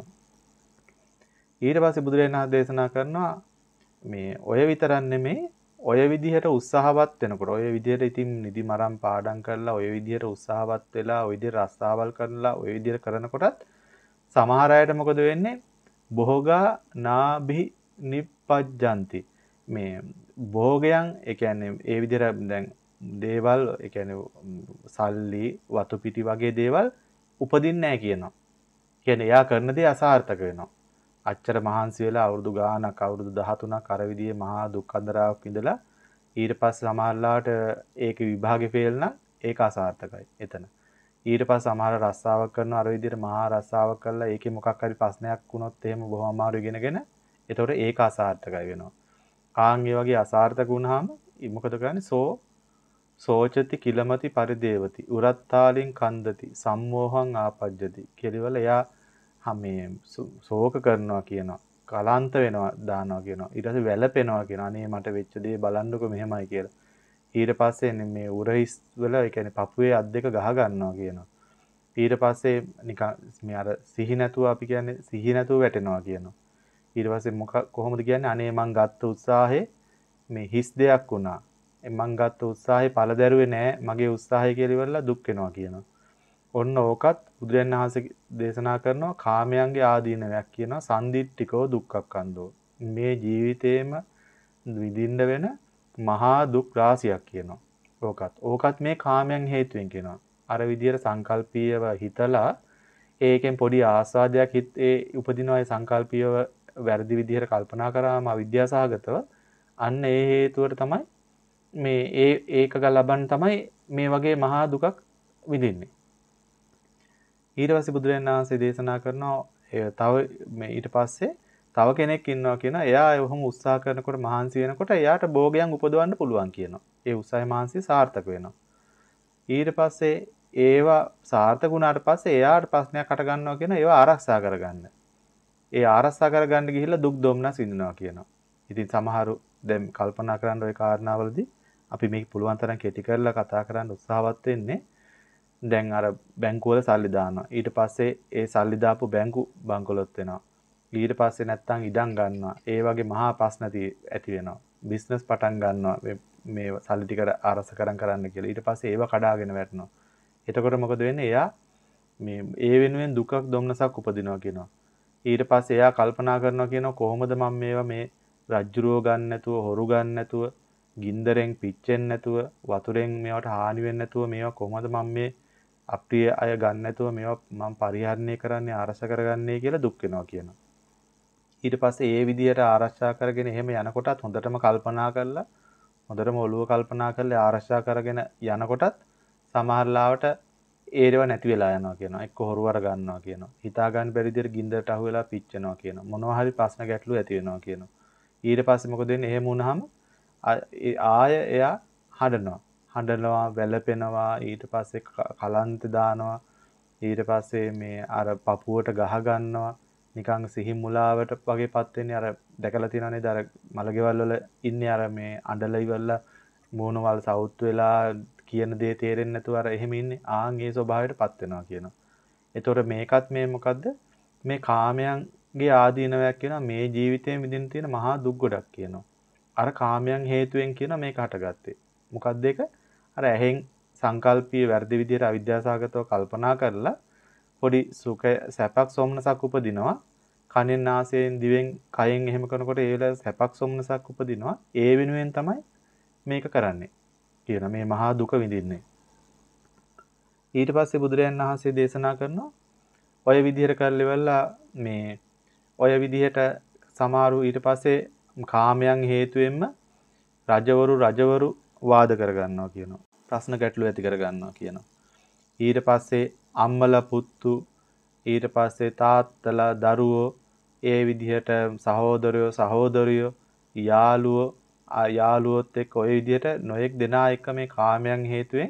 ඊට පස්සේ බුදුරජාණන් වහන්සේ දේශනා කරනවා මේ ඔය විතරක් නෙමෙයි ඔය විදිහට උත්සාහවත් වෙනකොට ඔය විදිහට ඉතින් නිදි මරම් පාඩම් කරලා ඔය විදිහට උත්සාහවත් වෙලා ඔය විදිහට රස්සාවල් කරලා ඔය විදිහට කරනකොටත් සමහර අයට මොකද වෙන්නේ භෝගා නාභි නිප්පජ්ජಂತಿ මේ භෝගයන් ඒ කියන්නේ ඒ විදිහට දැන් දේවල් ඒ කියන්නේ සල්ලි වතු පිටි වගේ දේවල් උපදින්නේ නැහැ කියනවා. කියන්නේ එයා කරන දේ අසාර්ථක වෙනවා. අච්චර මහන්සි වෙලා අවුරුදු ගාණක් අවුරුදු දහතුනක් අර විදිහේ මහා දුක්ඛන්දරාවක් ඉඳලා ඊට පස්සේ සමහරලාට ඒක විභාගේ ෆේල් නම් ඒක අසාර්ථකයි එතන. ඊට පස්සේ සමහර රස්සාවක් කරනවා අර විදිහට මහා රස්සාවක් කරලා ඒකේ මොකක් හරි ප්‍රශ්නයක් වුණොත් එහෙම බොහොම අමාරු ඉගෙනගෙන එතකොට ඒක අසාර්ථකයි වෙනවා. ආන් ඒ වගේ අසාර්ථක වුණාම මොකද කරන්නේ සෝ සෝචති කිලමති පරිදේවති උරත්තාලින් කන්දති සම්මෝහං ආපජ්ජති කියලා එයා මේ ශෝක කරනවා කියනවා කලාන්ත වෙනවා දානවා කියනවා ඊට පස්සේ වැළපෙනවා කියනවා අනේ මට වෙච්ච දේ බලන්නකො මෙහෙමයි කියලා ඊට පස්සේ මේ උරහිස් වල ඒ කියන්නේ පපුවේ අත් දෙක ගහ ගන්නවා කියනවා ඊට පස්සේ නිකන් මේ අර සිහි නැතුව අපි කියන්නේ සිහි නැතුව වැටෙනවා කියනවා ඊට පස්සේ මොක කොහොමද කියන්නේ අනේ මං ගත්ත උත්සාහේ මේ හිස් දෙයක් වුණා මං ගත්ත උත්සාහේ පළ දැරුවේ නෑ මගේ උත්සාහය කියලා ඉවරලා දුක් වෙනවා කියනවා ඔන්න ඕකත් බුදුරජාණන් වහන්සේ දේශනා කරනවා කාමයන්ගේ ආදීනයක් කියනවා සන්දිට්ඨිකෝ දුක්ඛක්ඛන්தோ මේ ජීවිතේම විඳින්න වෙන මහා දුක් රාශියක් කියනවා ඕකත් ඕකත් මේ කාමයන් හේතුවෙන් කියනවා අර විදියට සංකල්පීයව හිතලා ඒකෙන් පොඩි ආස්වාදයක් හිත ඒ උපදිනවා ඒ සංකල්පීයව වැරදි විදියට කල්පනා කරාම අවිද්‍යාසහගතව අන්න ඒ හේතුවට තමයි මේ ඒ ඒකක ලබන්න තමයි මේ වගේ මහා දුකක් විඳින්නේ ඊට පස්සේ බුදුරජාණන් වහන්සේ දේශනා කරනවා තව මේ ඊට පස්සේ තව කෙනෙක් ඉන්නවා කියනවා එයා එහෙම උත්සාහ කරනකොට මහන්සි වෙනකොට එයාට භෝගයන් උපදවන්න පුළුවන් කියනවා. ඒ උත්සාහය මහන්සිය සාර්ථක වෙනවා. ඊට පස්සේ ඒවා සාර්ථක වුණාට පස්සේ එයාට ප්‍රශ්නයක් අට ගන්නවා කියන ඒවා ආරක්ෂා කරගන්න. ඒ ආරක්ෂා කරගන්න ගිහිල්ලා දුක් දුම්නස් විඳිනවා කියනවා. ඉතින් සමහරු දැන් කල්පනා කරන්න ওই කාරණාවලදී අපි මේක පුළුවන් තරම් කෙටි කරලා කතා කරන්න උත්සාහවත් වෙන්නේ දැන් අර බැංකුවල සල්ලි දානවා. ඊට පස්සේ ඒ සල්ලි දාපු බැංකු බංකොලොත් වෙනවා. ඊට පස්සේ නැත්තම් ඉඩම් ගන්නවා. ඒ වගේ මහා ප්‍රශ්න ඇති වෙනවා. බිස්නස් පටන් ගන්නවා මේ සල්ලි ටික ආරස කරන් කරන්න කියලා. ඊට පස්සේ ඒව කඩාගෙන වැටෙනවා. එතකොට මොකද වෙන්නේ? එයා මේ ඒ වෙනුවෙන් දුකක් දුම්නසක් උපදිනවා කියනවා. ඊට පස්සේ එයා කල්පනා කරනවා කියනවා කොහොමද මම මේවා මේ රජ්ජුරුව ගන්න නැතුව, හොරු ගන්න නැතුව, ගින්දරෙන් පිච්චෙන්නේ නැතුව, වතුරෙන් මේවට හානි වෙන්නේ නැතුව මේවා කොහොමද මම මේ අප්‍රිය අය ගන්න නැතුව මේවා මම පරිහරණය කරන්නේ ආරක්ෂා කරගන්නේ කියලා දුක් වෙනවා කියනවා. ඊට පස්සේ ඒ විදිහට ආරක්ෂා කරගෙන එහෙම යනකොටත් හොඳටම කල්පනා කරලා හොඳටම ඔළුව කල්පනා කරලා ආරක්ෂා කරගෙන යනකොටත් සමහර ලාවට ඒරව නැති වෙලා යනවා කියනවා. එක්ක හොරුවර ගන්නවා කියනවා. හිතා ගන්න බැරි විදිහට ගින්දරට අහු වෙලා පිච්චෙනවා කියනවා. මොනවා හරි ප්‍රශ්න ගැටලු ඇති වෙනවා කියනවා. ඊට පස්සේ මොකද වෙන්නේ? එහෙම වුණාම ආය එයා හඬනවා. හඬනවා, වැළපෙනවා, ඊට පස්සේ කලන්ත දානවා. ඊට පස්සේ මේ අර පපුවට ගහ ගන්නවා. නිකන් සිහි මුලාවට වගේපත් වෙන්නේ අර දැකලා තියෙනවා නේද අර මලගෙවල් වල ඉන්නේ අර මේ අඬල ඉවරලා මූණවල් සවුත් වෙලා කියන දේ තේරෙන්නේ නැතුව අර එහෙම ඉන්නේ. ආන් ඒ ස්වභාවයටපත් වෙනවා කියනවා. එතකොට මේකත් මේ මොකද්ද? මේ කාමයන්ගේ ආදීනවයක් කියනවා මේ ජීවිතයේ විඳින්න තියෙන මහා දුක් ගොඩක් කියනවා. අර කාමයන් හේතුවෙන් කියන මේක හටගත්තේ. මොකද්ද ඒක? අර ඇහෙන් සංකල්පීය වැරදි විදියට අවිද්‍යාසගතව කල්පනා කරලා පොඩි සුඛ සැපක් සොම්නසක් උපදිනවා. කනෙන් නාසයෙන් දිවෙන් කයෙන් එහෙම කරනකොට ඒ වෙලාවේ සැපක් සොම්නසක් උපදිනවා. ඒ වෙනුවෙන් තමයි මේක කරන්නේ. කියන මේ මහා දුක විඳින්නේ. ඊට පස්සේ බුදුරයන් වහන්සේ දේශනා කරනවා ඔය විදිහට කරලිවලා මේ ඔය විදිහට සමහරු ඊට පස්සේ කාමයන් හේතුවෙන්ම රජවරු රජවරු වාද කරගන්නවා කියනවා. ප්‍රශ්න ගැටලු ඇති කරගන්නවා කියනවා. ඊට පස්සේ අම්මලා පුත්තු ඊට පස්සේ තාත්තලා දරුවෝ ඒ විදිහට සහෝදරයෝ සහෝදරියෝ යාළුවෝ යාළුවොත් එක්ක ඔය විදිහට නොයෙක් දෙනා එක්ක මේ කාමයන් හේතුවෙන්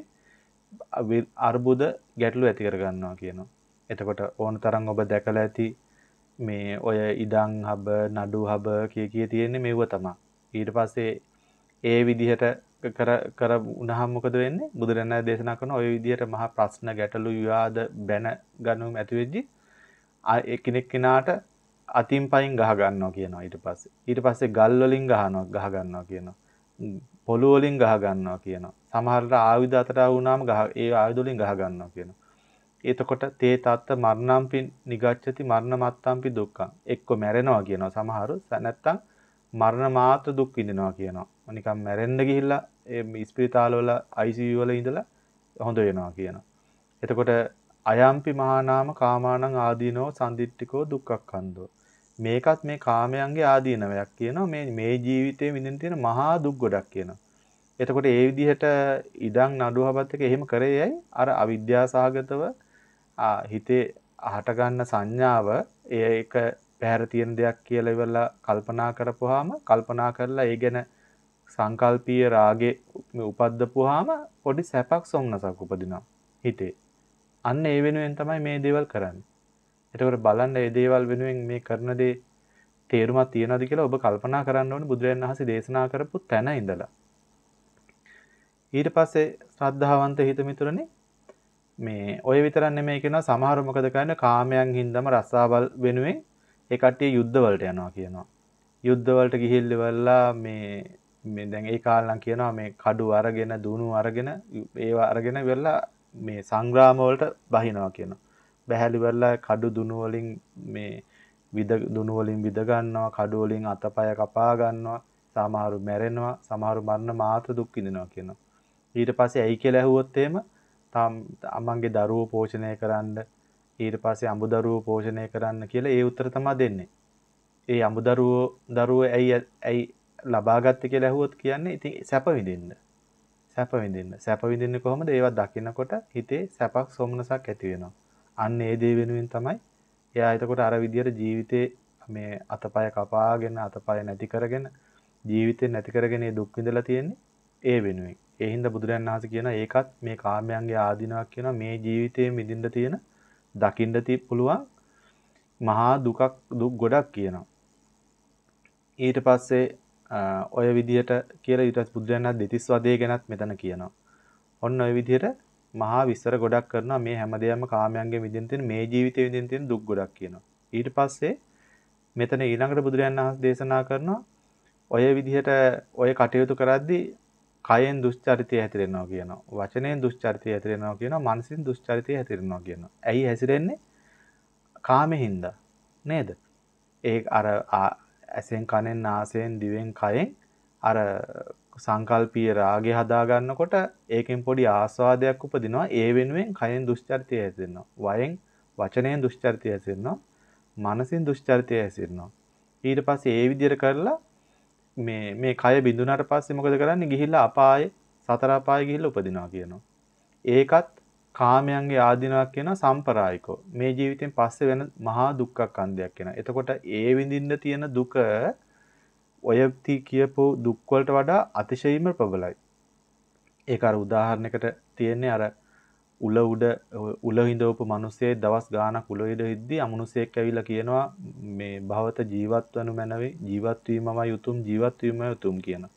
අර්බුද ගැටලු ඇති කරගන්නවා කියනවා. එතකොට ඕන තරම් ඔබ දැකලා ඇති මේ ඔය ඉඩම් හබ නඩු හබ කිය කිය තියෙන්නේ මෙව තමයි. ඊට පස්සේ ඒ විදිහට කර කර වුණාම මොකද වෙන්නේ? බුදුරණන් දේශනා කරන ඔය විදිහට මහා ප්‍රශ්න ගැටලු විවාද බැන ගන්නු ඇති වෙද්දි එකිනෙක කෙනාට අතින් පයින් ගහ ගන්නවා කියනවා ඊට පස්සේ. ඊට පස්සේ ගල් වලින් ගහනවා ගහ ගන්නවා කියනවා. පොළු වලින් ගහ ගන්නවා කියනවා. සමහරට ආයුධ අතට වුණාම ගහ ඒ ආයුධ වලින් ගහ ගන්නවා කියනවා. එතකොට තේ තත්ත මරණම්පි නිගච්ඡති මරණ මත්තම්පි දුක්ඛං. එක්ක මැරෙනවා කියනවා සමහරු. නැත්තම් මරණ මාත්‍ර දුක් විඳිනවා කියනවා. නිකන් මැරෙන්න ගිහිල්ලා ඒ ස්පිරිතාල වල I C U වල ඉඳලා හොඳ වෙනවා කියනවා. එතකොට අයම්පි මහානාම කාමානං ආදීනෝ සම්දිට්ඨිකෝ දුක්ඛක්ඛන්தோ. මේකත් මේ කාමයන්ගේ ආදීනවයක් කියනවා. මේ මේ ජීවිතේ විඳින්න තියෙන මහා දුක් ගොඩක් කියනවා. එතකොට ඒ විදිහට ඉඩම් නඩුවපත් එක එහෙම කරේයයි අර අවිද්‍යාසහගතව හිතේ හට ගන්න සංඥාව ඒක පැහැර තියෙන දෙයක් කියලා ඉවරලා කල්පනා කරපුවාම කල්පනා කරලා ඒ ගැන සංකල්පීය රාගේ උපද්දපුවාම පොඩි සැපක් සොම්නසක් උපදිනවා හිතේ. අන්න ඒ වෙනුවෙන් තමයි මේ දේවල් කරන්නේ. එතකොට බලන්න මේ දේවල් වෙනුවෙන් මේ කරන දේ තේරුමක් තියනවද කියලා ඔබ කල්පනා කරන්න ඕනේ බුදුරජාණන් වහන්සේ දේශනා කරපු තැන ඉඳලා. ඊට පස්සේ ශ්‍රද්ධාවන්ත හිත මිතුරනේ මේ ඔය විතරක් නෙමෙයි කියනවා සමහර මොකද කරන්නේ කාමයන් හින්දාම රස්සාවල් වෙනුවෙන් ඒ කට්ටිය යුද්ධ වලට යනවා කියනවා. යුද්ධ වලට ගිහිල්ලා මේ මේ දැන් ඒ කාලේ නම් කියනවා මේ කඩු අරගෙන දුණු අරගෙන ඒවා අරගෙන ඉවරලා මේ සංග්‍රාම වලට බහිනවා කියනවා. බැහැලි වෙරලා කඩු දුණු වලින් මේ විද දුණු වලින් විද ගන්නවා කඩු වලින් අතපය කපා ගන්නවා සමහරු මැරෙනවා සමහරු මරණ මාත්‍ර දුක් විඳිනවා කියනවා. ඊට පස්සේ ඇයි කියලා ඇහුවොත් එහෙම අම්මන්ගේ දරුවෝ පෝෂණය කරන්න ඊට පස්සේ අඹ දරුවෝ පෝෂණය කරන්න කියලා ඒ උත්තර තමයි දෙන්නේ. ඒ අඹ දරුවෝ දරුවෝ ඇයි ඇයි ලබා ගත්තේ කියලා ඇහුවොත් කියන්නේ ඉතින් සැප විඳින්න. සැප විඳින්න. සැප විඳින්නේ කොහොමද? ඒවා දකිනකොට හිතේ සැපක් සොම්නසක් ඇති වෙනවා. අන්න ඒ දේ වෙනුවෙන් තමයි එයා එතකොට අර විදියට ජීවිතේ මේ අතපය කපාගෙන අතපය නැති කරගෙන ජීවිතේ නැති කරගෙන ඒ දුක් විඳලා තියෙන්නේ ඒ වෙනුවෙන්. ඒ හින්දා බුදුරජාණන් වහන්සේ කියන ඒකත් මේ කාමයන්ගේ ආධිනාවක් කියන මේ ජීවිතයේ මිදින්න තියෙන දකින්න ති පුළුවන් මහා දුකක් දුක් ගොඩක් කියනවා. ඊට පස්සේ ඔය විදිහට කියලා ඊට පස්සේ බුදුරජාණන් දෙතිස් වදේ ගැනත් මෙතන කියනවා. ඔන්න ඔය විදිහට මහා විස්තර ගොඩක් කරනවා මේ හැමදේම කාමයන්ගේ මිදින්න තියෙන මේ ජීවිතයේ විදින්න තියෙන දුක් ගොඩක් කියනවා. ඊට පස්සේ මෙතන ඊළඟට බුදුරජාණන් වහන්සේ දේශනා කරනවා ඔය විදිහට ඔය කටයුතු කරද්දී කයෙන් දුස්චරිතය හැතිරෙනවා කියනවා. වචනයෙන් දුස්චරිතය හැතිරෙනවා කියනවා. මනසින් දුස්චරිතය හැතිරෙනවා කියනවා. ඇයි හැසිරෙන්නේ? කාමෙහිඳ නේද? ඒ අර ඇසෙන් කනෙන් නාසයෙන් දිවෙන් කයෙන් අර සංකල්පීය රාගය හදා ගන්නකොට ඒකෙන් පොඩි ආස්වාදයක් උපදිනවා. ඒ වෙනුවෙන් කයෙන් දුස්චරිතය හැසිරෙනවා. වයෙන් වචනයෙන් දුස්චරිතය හැසිරෙනවා. මනසින් දුස්චරිතය හැසිරෙනවා. ඊට පස්සේ ඒ විදිහට කරලා මේ මේ කය බිඳුනාට පස්සේ මොකද කරන්නේ? ගිහිල්ලා අපායේ සතර අපායේ ගිහිල්ලා උපදිනවා කියනවා. ඒකත් කාමයන්ගේ ආධිනාවක් කියනවා සම්පරායිකෝ. මේ ජීවිතෙන් පස්සේ වෙන මහා දුක්ඛක් අන්දයක් කියනවා. එතකොට ඒ විඳින්න තියෙන දුක ඔය කියපු දුක් වලට වඩා අතිශයින්ම ප්‍රබලයි. ඒක අර උදාහරණයකට තියෙන්නේ අර උල උඩ උල හිඳවපු මිනිස්සේ දවස් ගාණක් උල හිඳ හිද්දි අමනුෂයෙක් ඇවිල්ලා කියනවා මේ භවත ජීවත් වනු මැනවි ජීවත් වීමමයි උතුම් ජීවත් වීමමයි උතුම් කියනවා.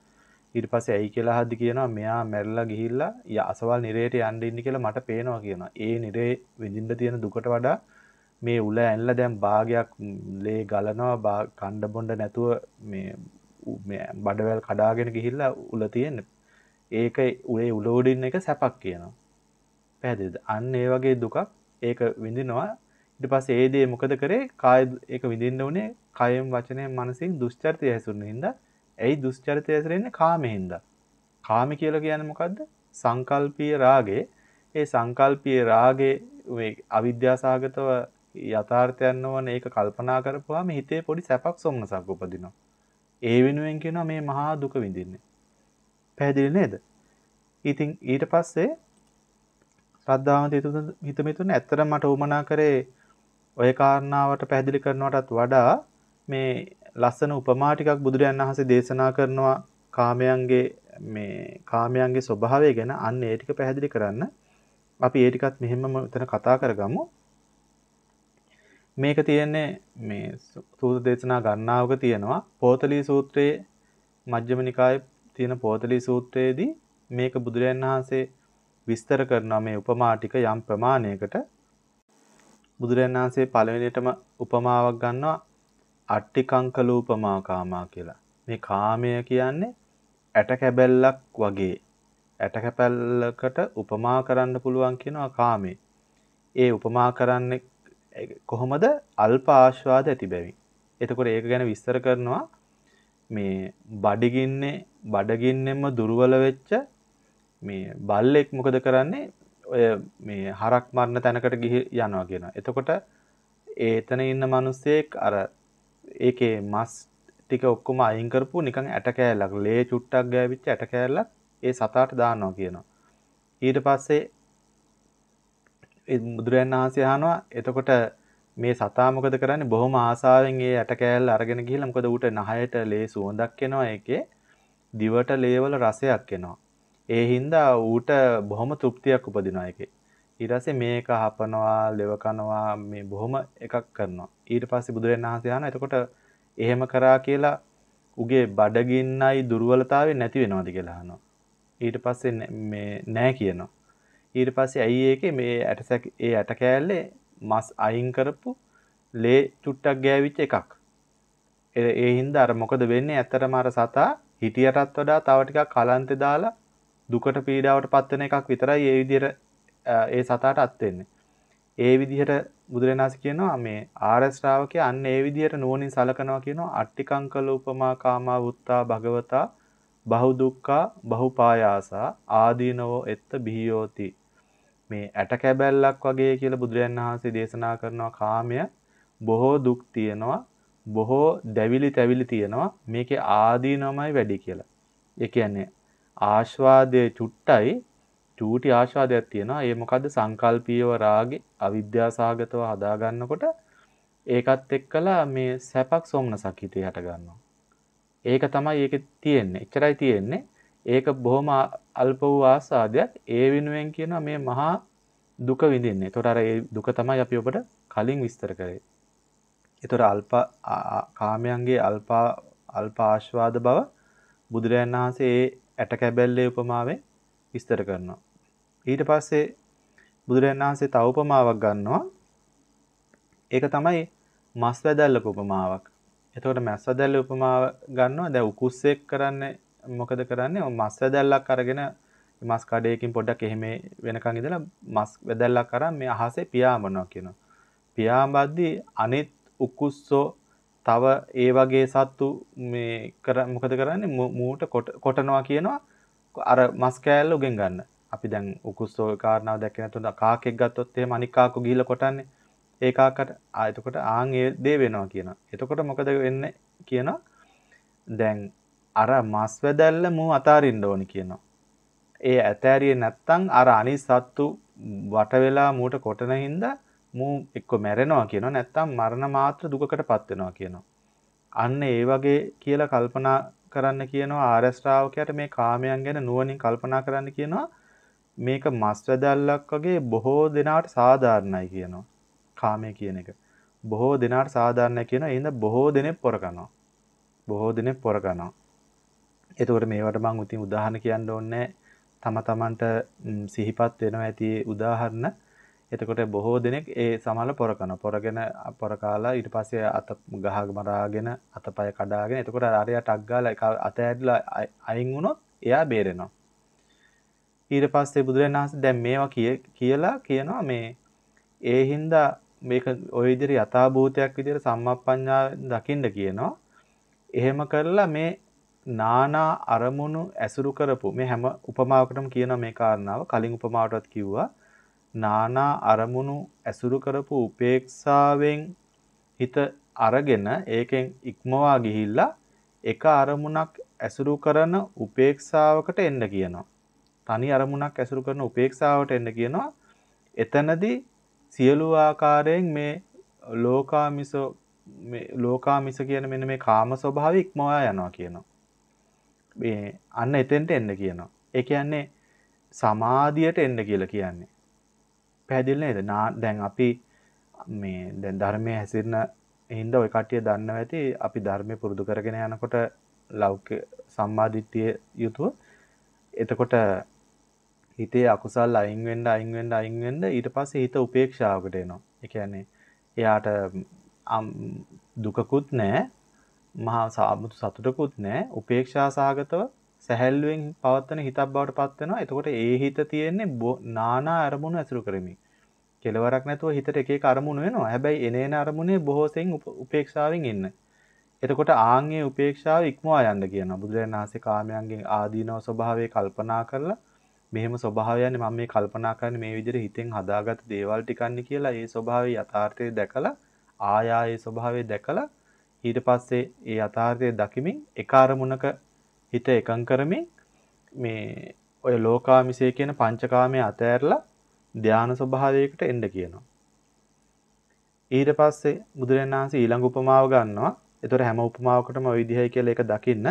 ඊට පස්සේ ඇයි කියලා අහද්දි කියනවා මෙයා මැරිලා ගිහිල්ලා ය අසවල් නිරේට යන්න ඉන්නේ කියලා මට පේනවා කියනවා. ඒ නිරේ විඳින්න තියෙන දුකට වඩා මේ උල ඇනලා දැන් භාගයක් ලේ ගලනවා කණ්ඩ බොණ්ඩ නැතුව මේ මේ බඩවැල් කඩාගෙන ගිහිල්ලා උල තියෙන්නේ. ඒක උලේ උල උඩින් එක සැපක් කියනවා. පැහැදිලිද? අන්න ඒ වගේ දුකක් ඒක විඳිනවා. ඊට පස්සේ ඒ දේ මොකද කරේ? කාය ඒක විඳින්න උනේ කයෙන් වචනයෙන් මනසින් දුස්චරිතය හැසුරුන හින්දා. ඇයි දුස්චරිතය හැසිරෙන්නේ? කාමෙන් හින්දා. කාම කියලා කියන්නේ මොකද්ද? සංකල්පීය රාගේ. ඒ සංකල්පීය රාගේ මේ අවිද්‍යාසහගතව යථාර්ථයන් නොවන ඒක කල්පනා කරපුවාම හිතේ පොඩි සැපක් සොම්නසක් උපදිනවා. ඒ වෙනුවෙන් කියනවා මේ මහා දුක විඳින්නේ. පැහැදිලි නේද? ඉතින් ඊට පස්සේ ශ්‍රද්ධාවන්ත හිත මිතුනේ ඇත්තටම මට උමනා කරේ ඔය කාරණාවට පැහැදිලි කරනවටත් වඩා මේ ලස්සන උපමා ටිකක් බුදුරජාණන් වහන්සේ දේශනා කරනවා කාමයන්ගේ මේ කාමයන්ගේ ස්වභාවය ගැන. අන්න ඒ ටික පැහැදිලි කරන්න අපි ඒ ටිකත් මෙහෙමම උතන කතා කරගමු. මේක තියෙන්නේ මේ සූත්‍ර දේශනා ගණනාවක තියෙනවා. පෝතලී සූත්‍රයේ මජ්ක්‍ධිම නිකායේ තියෙන පෝතලී සූත්‍රයේදී මේක බුදුරජාණන් වහන්සේ විස්තර කරනවා මේ උපමා ටික යම් ප්‍රමාණයකට. බුදුරජාණන් වහන්සේ පළවෙනියටම උපමාවක් ගන්නවා අට්ටිකංකලූපමා කාමා කියලා. මේ කාමය කියන්නේ ඇට කැබැල්ලක් වගේ. ඇට කැබැල්ලකට උපමා කරන්න පුළුවන් කියනවා කාමේ. ඒ උපමා කරන්නේ කොහොමද? අල්ප ආශ්වාද ඇති බැවින්. එතකොට ඒක ගැන විස්තර කරනවා මේ බඩගින්නේ බඩගින්නෙම දුර්වල වෙච්ච මේ බල්ලෙක් මොකද කරන්නේ? ඔය මේ හරක් මරන තැනකට ගිහි යනවා කියනවා. එතකොට ඒතන ඉන්න මිනිස්සෙක් අර ඒකේ මස් ටික ඔක්කොම අයින් කරපුව නිකන් ඇට කෑල්ලක් ලේ චුට්ටක් ගෑවිච්ච ඇට කෑල්ලක් ඒ සතාට දානවා කියනවා. ඊට පස්සේ ඒ බුදුරජාණන් වහන්සේ අහනවා එතකොට මේ සතා මොකද කරන්නේ? බොහොම ආසාවෙන් ඒ ඇට කෑල්ල අරගෙන ගිහිල්ලා මොකද ඌට නහයට ලේ සුවඳක් එනවා ඒකේ. දිවට ලේවල රසයක් එනවා. ඒ හින්දා ඌට බොහොම තෘප්තියක් උපදිනවා ඒකේ. ඊට පස්සේ මේක හපනවා, ලෙව කනවා, මේ බොහොම එකක් කරනවා. ඊට පස්සේ බුදුරජාණන් වහන්සේ අහනවා එතකොට එහෙම කරා කියලා උගේ බඩගින්නයි දුර්වලතාවය නැති වෙනවද කියලා අහනවා. ඊට පස්සේ මේ නෑ කියනවා. ඊට පස්සේ ඇයි ඒකේ මේ ඇටසැක ඒ ඇට කෑල්ලේ මස් අයින් කරපු ලේ චුට්ටක් ගෑවිච්ච එකක්. ඒ ඒ හින්දා අර මොකද වෙන්නේ? ඇත්තටම අර සතා හිටියටත් වඩා තව ටිකක් කලන්තේ දාලා දුකට පීඩාවට පත් වෙන එකක් විතරයි ඒ විදිහට ඒ සතාට අත් වෙන්නේ. ඒ විදිහට බුදුරජාණන් වහන්සේ කියනවා මේ ආර්ය ශ්‍රාවකයා අන්න ඒ විදිහට නුවණින් සලකනවා කියනවා අට්ටිකංකල උපමා කාමා වුත්තා භගවතා බහු දුක්ඛා බහු පායාසා ආදීනවෝ එත්ත බිහියෝති. මේ ඇට කැබැල්ලක් වගේ කියලා බුදුරජාණන් වහන්සේ දේශනා කරනවා කාමය බොහෝ දුක් තියෙනවා, බොහෝ දැවිලි තැවිලි තියෙනවා, මේකේ ආදීනවමයි වැඩි කියලා. ඒ කියන්නේ ආස්වාදයේ චුට්ටයි චූටි ආස්වාදයක් තියෙනවා. ඒ මොකද්ද? සංකල්පීයව රාගේ අවිද්‍යාසහගතව හදා ගන්නකොට ඒකත් එක්කලා මේ සැපක් සොම්නසක් හිතේ හට ගන්නවා. ඒක තමයි ඒකේ තියෙන්නේ. එච්චරයි තියෙන්නේ. ඒක බොහොම අල්ප වූ ආස්වාදයක්. ඒ වෙනුවෙන් කියනවා මේ මහා දුක විඳින්නේ. ඒතකොට අර ඒ දුක තමයි අපි ඔබට කලින් විස්තර කරේ. ඒතකොට අල්ප කාමයන්ගේ අල්ප අල්ප ආස්වාද බව බුදුරජාණන් වහන්සේ ඒ ඇට කැබැල්ලේ උපමාවෙන් විස්තර කරනවා. ඊට පස්සේ බුදුරජාණන් වහන්සේ තව උපමාවක් ගන්නවා. ඒක තමයි මස් වැදල්ලක උපමාවක්. එතකොට මස් වැදල්ලේ උපමාව ගන්නවා. දැන් උකුස්සෙක් කරන්නේ මොකද කරන්නේ? මස් වැදල්ලක් අරගෙන මස් කඩේකින් පොඩ්ඩක් එහෙම වෙනකන් ඉඳලා මස් වැදල්ලක් අරන් මේ අහසේ පියාඹනවා කියනවා. පියාඹද්දී අනිත් උකුස්සෝ තව ඒ වගේ සත්තු මේ කර මොකද කරන්නේ? මූට කොටනවා කියනවා. අර මස් කෑල්ල උගෙන් ගන්න. අපි දැන් උකුස්සෝ කාරණාව දැක්කේ නැතුව කාකෙක් ගත්තොත් එහෙම අනික් කාකෝ ගිහිල්ලා කොටන්නේ. ඒ කාකට ආ එතකොට ආන් ඒ දේ වෙනවා කියනවා. එතකොට මොකද වෙන්නේ කියනවා? දැන් අර මස් වැදල්ල මූ අතාරින්න ඕනි කියනවා. ඒ ඇතෑරියේ නැත්තම් අර අනිත් සත්තු වට වෙලා මූට කොටන හින්දා මූ එක්ක මැරෙනවා කියනවා. නැත්තම් මරණ මාත්‍ර දුකකටපත් වෙනවා කියනවා. අන්න ඒ වගේ කියලා කල්පනා කරන්න කියනවා ආර්ය ශ්‍රාවකයාට මේ කාමයන් ගැන නුවණින් කල්පනා කරන්න කියනවා. මේක මස් වැදල්ලක් වගේ බොහෝ දෙනාට සාධාරණයි කියනවා. කාමය කියන එක. බොහෝ දෙනාට සාධාරණයි කියනවා. එහෙනම් බොහෝ දෙනෙක් පොර කරනවා. බොහෝ දෙනෙක් පොර කරනවා. එතකොට මේවට මම උතින් උදාහරණ කියන්න ඕනේ තම තමන්ට සිහිපත් වෙනවා ඇති උදාහරණ. එතකොට බොහෝ දෙනෙක් ඒ සමහර පොර කරන පොරගෙන පොර කාලා ඊට පස්සේ අත ගහ මරාගෙන අතපය කඩාගෙන එතකොට අරයා ටක් ගාලා එක අත ඇදලා අයින් වුණොත් එයා බේරෙනවා. ඊට පස්සේ බුදුරජාණන් වහන්සේ දැන් මේවා කියලා කියනවා මේ ඒ හින්දා මේක ওই විදිහට යථාභූතයක් විදිහට සම්මප්පඤ්ඤා දකින්න කියනවා. එහෙම කරලා මේ නානා අරමුණු ඇසුරු කරපු මේ හැම උපමාවකටම කියන මේ කාරණාව කලින් උපමාවටත් කිව්වා. නානා අරමුණු ඇසුරු කරපු උපේක්ෂාවෙන් හිත අරගෙන ඒකෙන් ඉක්මවා ගිහිල්ලා එක අරමුණක් ඇසුරු කරන උපේක්ෂාවකට එන්න කියනවා. තනි අරමුණක් ඇසුරු කරන උපේක්ෂාවට එන්න කියනවා. එතනදී සියලු ආකාරයෙන් මේ ලෝකාමිස මේ ලෝකාමිස කියන මෙන්න මේ කාම ස්වභාවය ඉක්මවා යනවා කියනවා. මේ අන්න එතෙන්ට එන්න කියනවා. ඒ කියන්නේ සමාධියට එන්න කියලා කියන්නේ. පැහැදිලි නේද? දැන් අපි මේ දැන් ධර්මයේ හැසිරෙන හින්දා ওই කට්ටිය දන්නවා ඇති අපි ධර්මයේ පුරුදු කරගෙන යනකොට ලෞකික සම්මාදිට්ඨිය යුතුව එතකොට හිතේ අකුසල් අයින් වෙන්න අයින් වෙන්න අයින් වෙන්න ඊට පස්සේ හිත උපේක්ෂාවකට එනවා. ඒ කියන්නේ එයාට දුකකුත් නැහැ මහා සාමුතු සතුටකුත් නැහැ උපේක්ෂා සාගතව සැහැල්ලුවෙන් පවත්වන හිතක් බවට පත් වෙනවා. එතකොට ඒ හිත තියෙන්නේ නානා අරමුණු ඇසුරු කරමින්. කෙලවරක් නැතුව හිතට එක එක අරමුණු වෙනවා. හැබැයි එනේන අරමුණේ බොහෝ සෙයින් උපේක්ෂාවෙන් ඉන්න. එතකොට ආන්ගේ උපේක්ෂාව ඉක්මවා යන්න කියනවා. බුදුරජාණන් වහන්සේ කාමයන්ගෙන් ආදීනව ස්වභාවය කල්පනා කරලා මෙහෙම ස්වභාවයන්නේ මම මේ කල්පනා කරන්නේ මේ විදිහට හිතෙන් හදාගත්ත දේවල් ටිකන්නේ කියලා ඒ ස්වභාවයේ යථාර්ථය දැකලා ආයා ඒ ස්වභාවය දැකලා ඊට පස්සේ ඒ යථාර්ථය දකිමින් එක අරමුණක හිත එකඟ කරමින් මේ ඔය ලෝකාමිසය කියන පංචකාමයේ අතෑරලා ධානා ස්වභාවයකට එන්න කියනවා. ඊට පස්සේ බුදුරජාණන් වහන්සේ ඊළඟ උපමාව ගන්නවා. ඒතර හැම උපමාවකටම ওই විදිහයි කියලා එක දකින්න.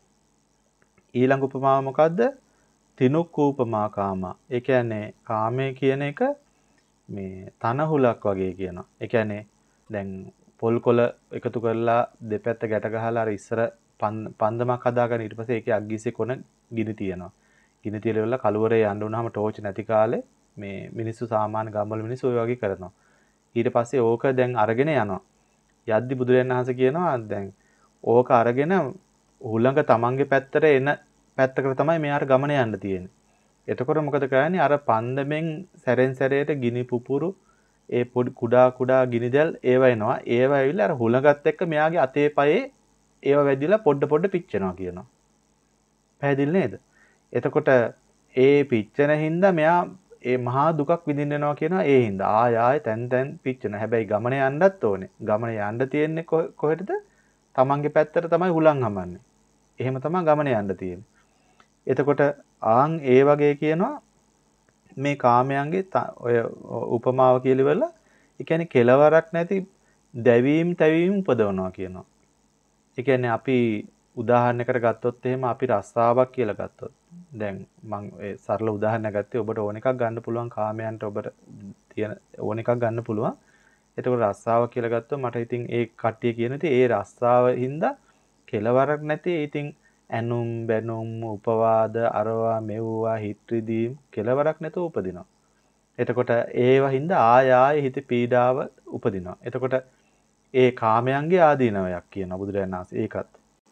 ඊළඟ උපමාව මොකද්ද? තිනුක්කූපමා කාමා. ඒ කියන්නේ කාමය කියන එක මේ තනහුලක් වගේ කියනවා. ඒ කියන්නේ දැන් පොල් කොළ එකතු කරලා දෙපැත්ත ගැට ගහලා අර ඉස්සර පන්දමක් හදාගෙන ඊට පස්සේ ඒකේ අග්ගිස්සේ කොන ගිනි තියනවා. ගිනි තියලා ඉවරලා කලවරේ යන්න උනහම ටෝච් නැති කාලේ මේ මිනිස්සු සාමාන්‍ය ගම්වල මිනිස්සු ඔය වගේ කරනවා. ඊට පස්සේ ඕක දැන් අරගෙන යනවා. යද්දි බුදුරජාණන් වහන්සේ කියනවා දැන් ඕක අරගෙන හුළඟ තමන්ගේ පැත්තට එන පැත්තකට තමයි මෙයාට ගමන යන්න තියෙන්නේ. එතකොට මොකද කරන්නේ? අර පන්දමෙන් සැරෙන් සැරේට ගිනි පුපුරු ඒ පොඩි කුඩා කුඩා ගිනි දැල් ඒව එනවා. ඒව ඇවිල්ලා අර හුළඟත් එක්ක මෙයාගේ අතේ පයේ ඒව වැදිලා පොඩ පොඩ පිච්චෙනවා කියනවා. පැහැදිලි නේද? එතකොට ඒ පිච්චෙන හින්දා මෙයා ඒ මහා දුකක් විඳින්න යනවා කියනවා. ඒ හින්දා ආය ආය තැන් තැන් පිච්චෙන. හැබැයි ගමන යන්නත් ඕනේ. ගමන යන්න තියෙන්නේ කොහෙටද? තමන්ගේ පැත්තට තමයි හුලං හමන්නේ. එහෙම තමයි ගමන යන්න තියෙන්නේ. එතකොට ආන් ඒ වගේ කියනවා මේ කාමයන්ගේ ඔය උපමාව කියලිවල ඒ කියන්නේ කෙලවරක් නැති දැවීම් තැවීම් උපදවනවා කියනවා. ඒ කියන්නේ අපි උදාහරණයකට ගත්තොත් එහෙම අපි රස්සාවක් කියලා ගත්තොත් දැන් මම ඒ සරල උදාහරණයක් ගත්තේ ඔබට ඕන එකක් ගන්න පුළුවන් කාමයන්ට ඔබට තියෙන ඕන එකක් ගන්න පුළුවන්. එතකොට රස්සාව කියලා ගත්තොත් මට ඉතින් ඒ කට්ටිය කියන ඉතින් ඒ රස්සාව හින්දා කෙලවරක් නැති ඉතින් ඇනුම් බැනුම් උපවාද අරවා මෙව්වා හිත්‍රිදීම් කෙලවරක් නැතුව උපදිනවා. එතකොට ඒවා හින්දා ආය ආය හිත පීඩාව උපදිනවා. එතකොට ඒ කාමයන්ගේ ආදීනවයක් කියනවා බුදුරජාණන් වහන්සේ ඒකත්.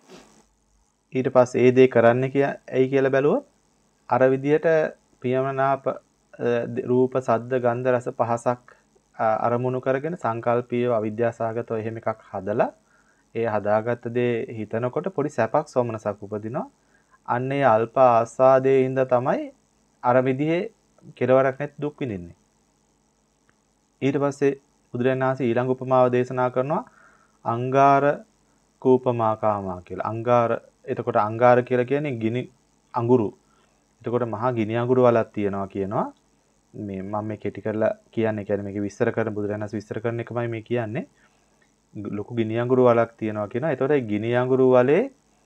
ඊට පස්සේ ඒ දේ කරන්න කිය ඇයි කියලා බැලුවොත් අර විදියට පියමනාප රූප සද්ද ගන්ධ රස පහසක් අරමුණු කරගෙන සංකල්පීය අවිද්‍යාසහගතව එහෙම එකක් හදලා ඒ හදාගත්ත දේ හිතනකොට පොඩි සැපක් සොමනසක් උපදිනවා. අන්න ඒ අල්ප ආස්වාදයේ හින්දා තමයි අර විදිහේ කෙලවරක් නැති දුක් විඳින්නේ. ඊට පස්සේ බුදුරජාණන් වහන්සේ ඊළඟ උපමාව දේශනා කරනවා අංගාර කූපමා කාමා කියලා. අංගාර එතකොට අංගාර කියලා කියන්නේ ගිනි අඟුරු. එතකොට මහා ගිනි අඟුරු වලක් තියෙනවා කියනවා. මේ මම මේ කෙටි කරලා කියන්නේ කියන්නේ මේක විස්තර කරන බුදුරජාණන් වහන්සේ විස්තර කරන එකමයි මේ කියන්නේ. ලොකු ගිනි අඟුරු වලක් තියෙනවා කියනවා. ඒතකොට ඒ ගිනි අඟුරු වලේ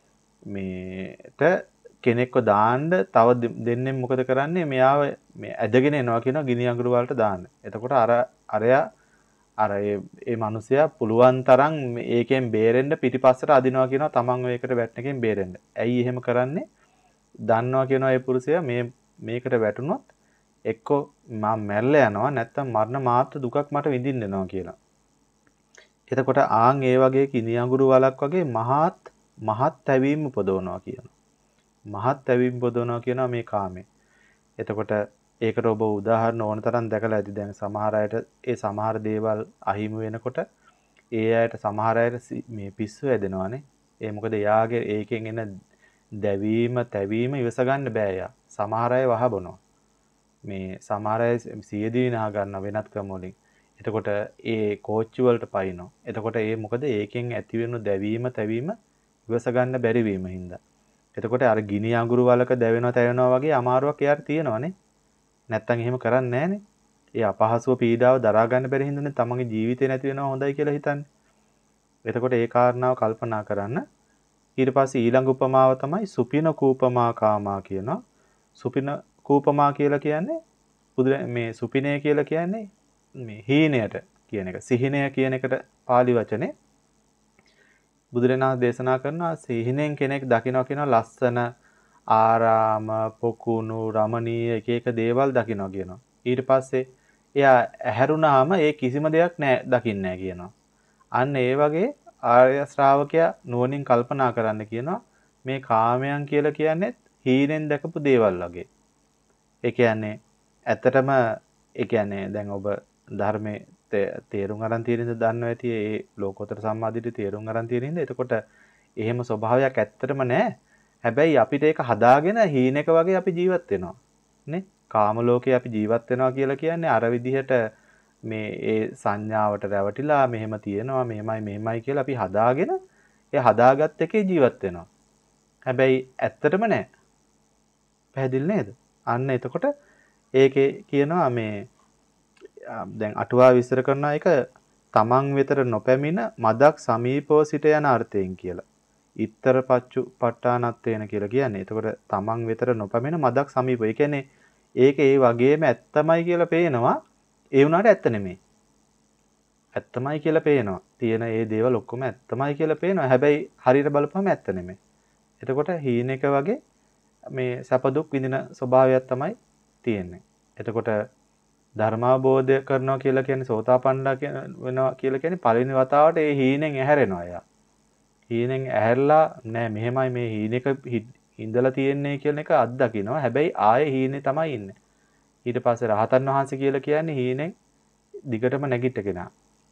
මේට කෙනෙක්ව දාන්න තව දෙන්නේ මොකද කරන්නේ? මෙයාව මේ ඇදගෙන එනවා කියනවා ගිනි අඟුරු වලට දාන්න. එතකොට අර අරයා අර ඒ ඒ මිනිසයා පුළුවන් තරම් ඒකෙන් බේරෙන්න පිටිපස්සට අදිනවා කියනවා තමන් ඒකට වැටෙනකෙන් බේරෙන්න. ඇයි එහෙම කරන්නේ? දන්නවා කියනවා ඒ පුරුෂයා මේ මේකට වැටුනොත් එක්කෝ මම මැරලා යනවා නැත්නම් මරණ මාත්‍ර දුකක් මට විඳින්න වෙනවා කියලා. එතකොට ආන් ඒ වගේ කිනි අඟුරු වලක් වගේ මහත් මහත් තැවීම උපදවනවා කියනවා. මහත් තැවීම උපදවනවා කියනවා මේ කාමේ. එතකොට ඒකට ඔබ උදාහරණ ඕන තරම් දැකලා ඇති. දැන් සමහර අයට ඒ සමහර දේවල් අහිමි වෙනකොට ඒ අයට සමහර අයට මේ පිස්සු හැදෙනවානේ. ඒ මොකද යාගේ ඒකෙන් එන දැවීම තැවීම ඉවස ගන්න බෑ යා. සමහර අය වහ බොනවා. මේ සමහර අය සියදී නහ ගන්න වෙනත් ක්‍රම වලින්. එතකොට ඒ කෝච්චි වලට පයින්නවා. එතකොට ඒ මොකද ඒකෙන් ඇති වෙන දැවීම තැවීම ඉවස ගන්න බැරි වීම හින්දා. එතකොට අර ගිනි අඟුරු වලක දැවෙනවා තැවෙනවා වගේ අමාරුවක් එයාට තියෙනවානේ. නැත්තම් එහෙම කරන්නේ නැහනේ. ඒ අපහසුව පීඩාව දරා ගන්න බැරි හින්දානේ තමන්ගේ ජීවිතේ නැති වෙනවා හොඳයි කියලා හිතන්නේ. එතකොට ඒ කාරණාව කල්පනා කරන්න. ඊට පස්සේ ඊළඟ උපමාව තමයි සුපින කූපමා කාමා කියනවා. සුපින කූපමා කියලා කියන්නේ බුදු මේ සුපිනේ කියලා කියන්නේ මේ හීනයට කියන එක. සිහිනය කියන එකට pāli වචනේ බුදුරණාහි දේශනා කරනවා සිහිනෙන් කෙනෙක් දකිනවා කියන ලස්සන ආරාම පොකුණු රමණීය එක එක දේවල් දකිනවා කියනවා. ඊට පස්සේ එයා ඇහැරුණාම ඒ කිසිම දෙයක් නෑ දකින්නේ නෑ කියනවා. අන්න ඒ වගේ ආර්ය ශ්‍රාවකයා නුවණින් කල්පනා කරන්න කියනවා මේ කාමයන් කියලා කියන්නේ හීනෙන් දැකපු දේවල් වගේ. ඒ කියන්නේ ඇත්තටම ඒ කියන්නේ දැන් ඔබ ධර්මයේ තේරුම් අරන් තියෙන ඉඳ දන්නවා ඇති ඒ ලෝකෝත්තර සම්මාදිට තේරුම් අරන් තියෙන ඉඳ එතකොට එහෙම ස්වභාවයක් ඇත්තටම නැහැ. හැබැයි අපිට ඒක හදාගෙන හීනෙක වගේ අපි ජීවත් වෙනවා. නේ? කාම ලෝකේ අපි ජීවත් වෙනවා කියලා කියන්නේ අර විදිහට මේ ඒ සංඥාවට රැවටිලා මෙහෙම තියෙනවා මෙහෙමයි මෙහෙමයි කියලා අපි හදාගෙන ඒ හදාගත් එකේ ජීවත් වෙනවා. හැබැයි ඇත්තටම නැහැ. පැහැදිලි නේද? අන්න එතකොට ඒකේ කියනවා මේ දැන් අටුවා විස්තර කරන එක තමන් වෙතට නොපැමිණ මදක් සමීපව සිට යන අර්ථයෙන් කියලා. ඉත්තර පච්චු පට්ටානත්තේන කියලා කියන්නේ. එතකොට තමන් වෙතට නොපැමිණ මදක් සමීපව. ඒ කියන්නේ ඒක ඒ වගේම ඇත්තමයි කියලා පේනවා. ඒ වුණාට ඇත්ත නෙමෙයි. ඇත්තමයි කියලා පේනවා. තියෙන ඒ දේවල් ඔක්කොම ඇත්තමයි කියලා පේනවා. හැබැයි හරියට බලපුවම ඇත්ත නෙමෙයි. එතකොට හීනෙක වගේ මේ සැප දුක් විඳින ස්වභාවයක් තමයි තියෙන්නේ. එතකොට ධර්මාබෝධය කරනවා කියලා කියන්නේ සෝතාපන්නා වෙනවා කියලා කියන්නේ පළවෙනි වතාවට ඒ හීනෙන් ඇහැරෙනවා එයා. හීනෙන් ඇහැරලා නෑ මෙහෙමයි මේ හීනෙක ඉඳලා තියෙන්නේ කියන එක අත්දකින්නවා. හැබැයි ආයේ හීනේ තමයි ඉන්නේ. ඊට පස්සේ රහතන් වහන්සේ කියලා කියන්නේ හීනෙන් දිගටම නැගිට කෙනා.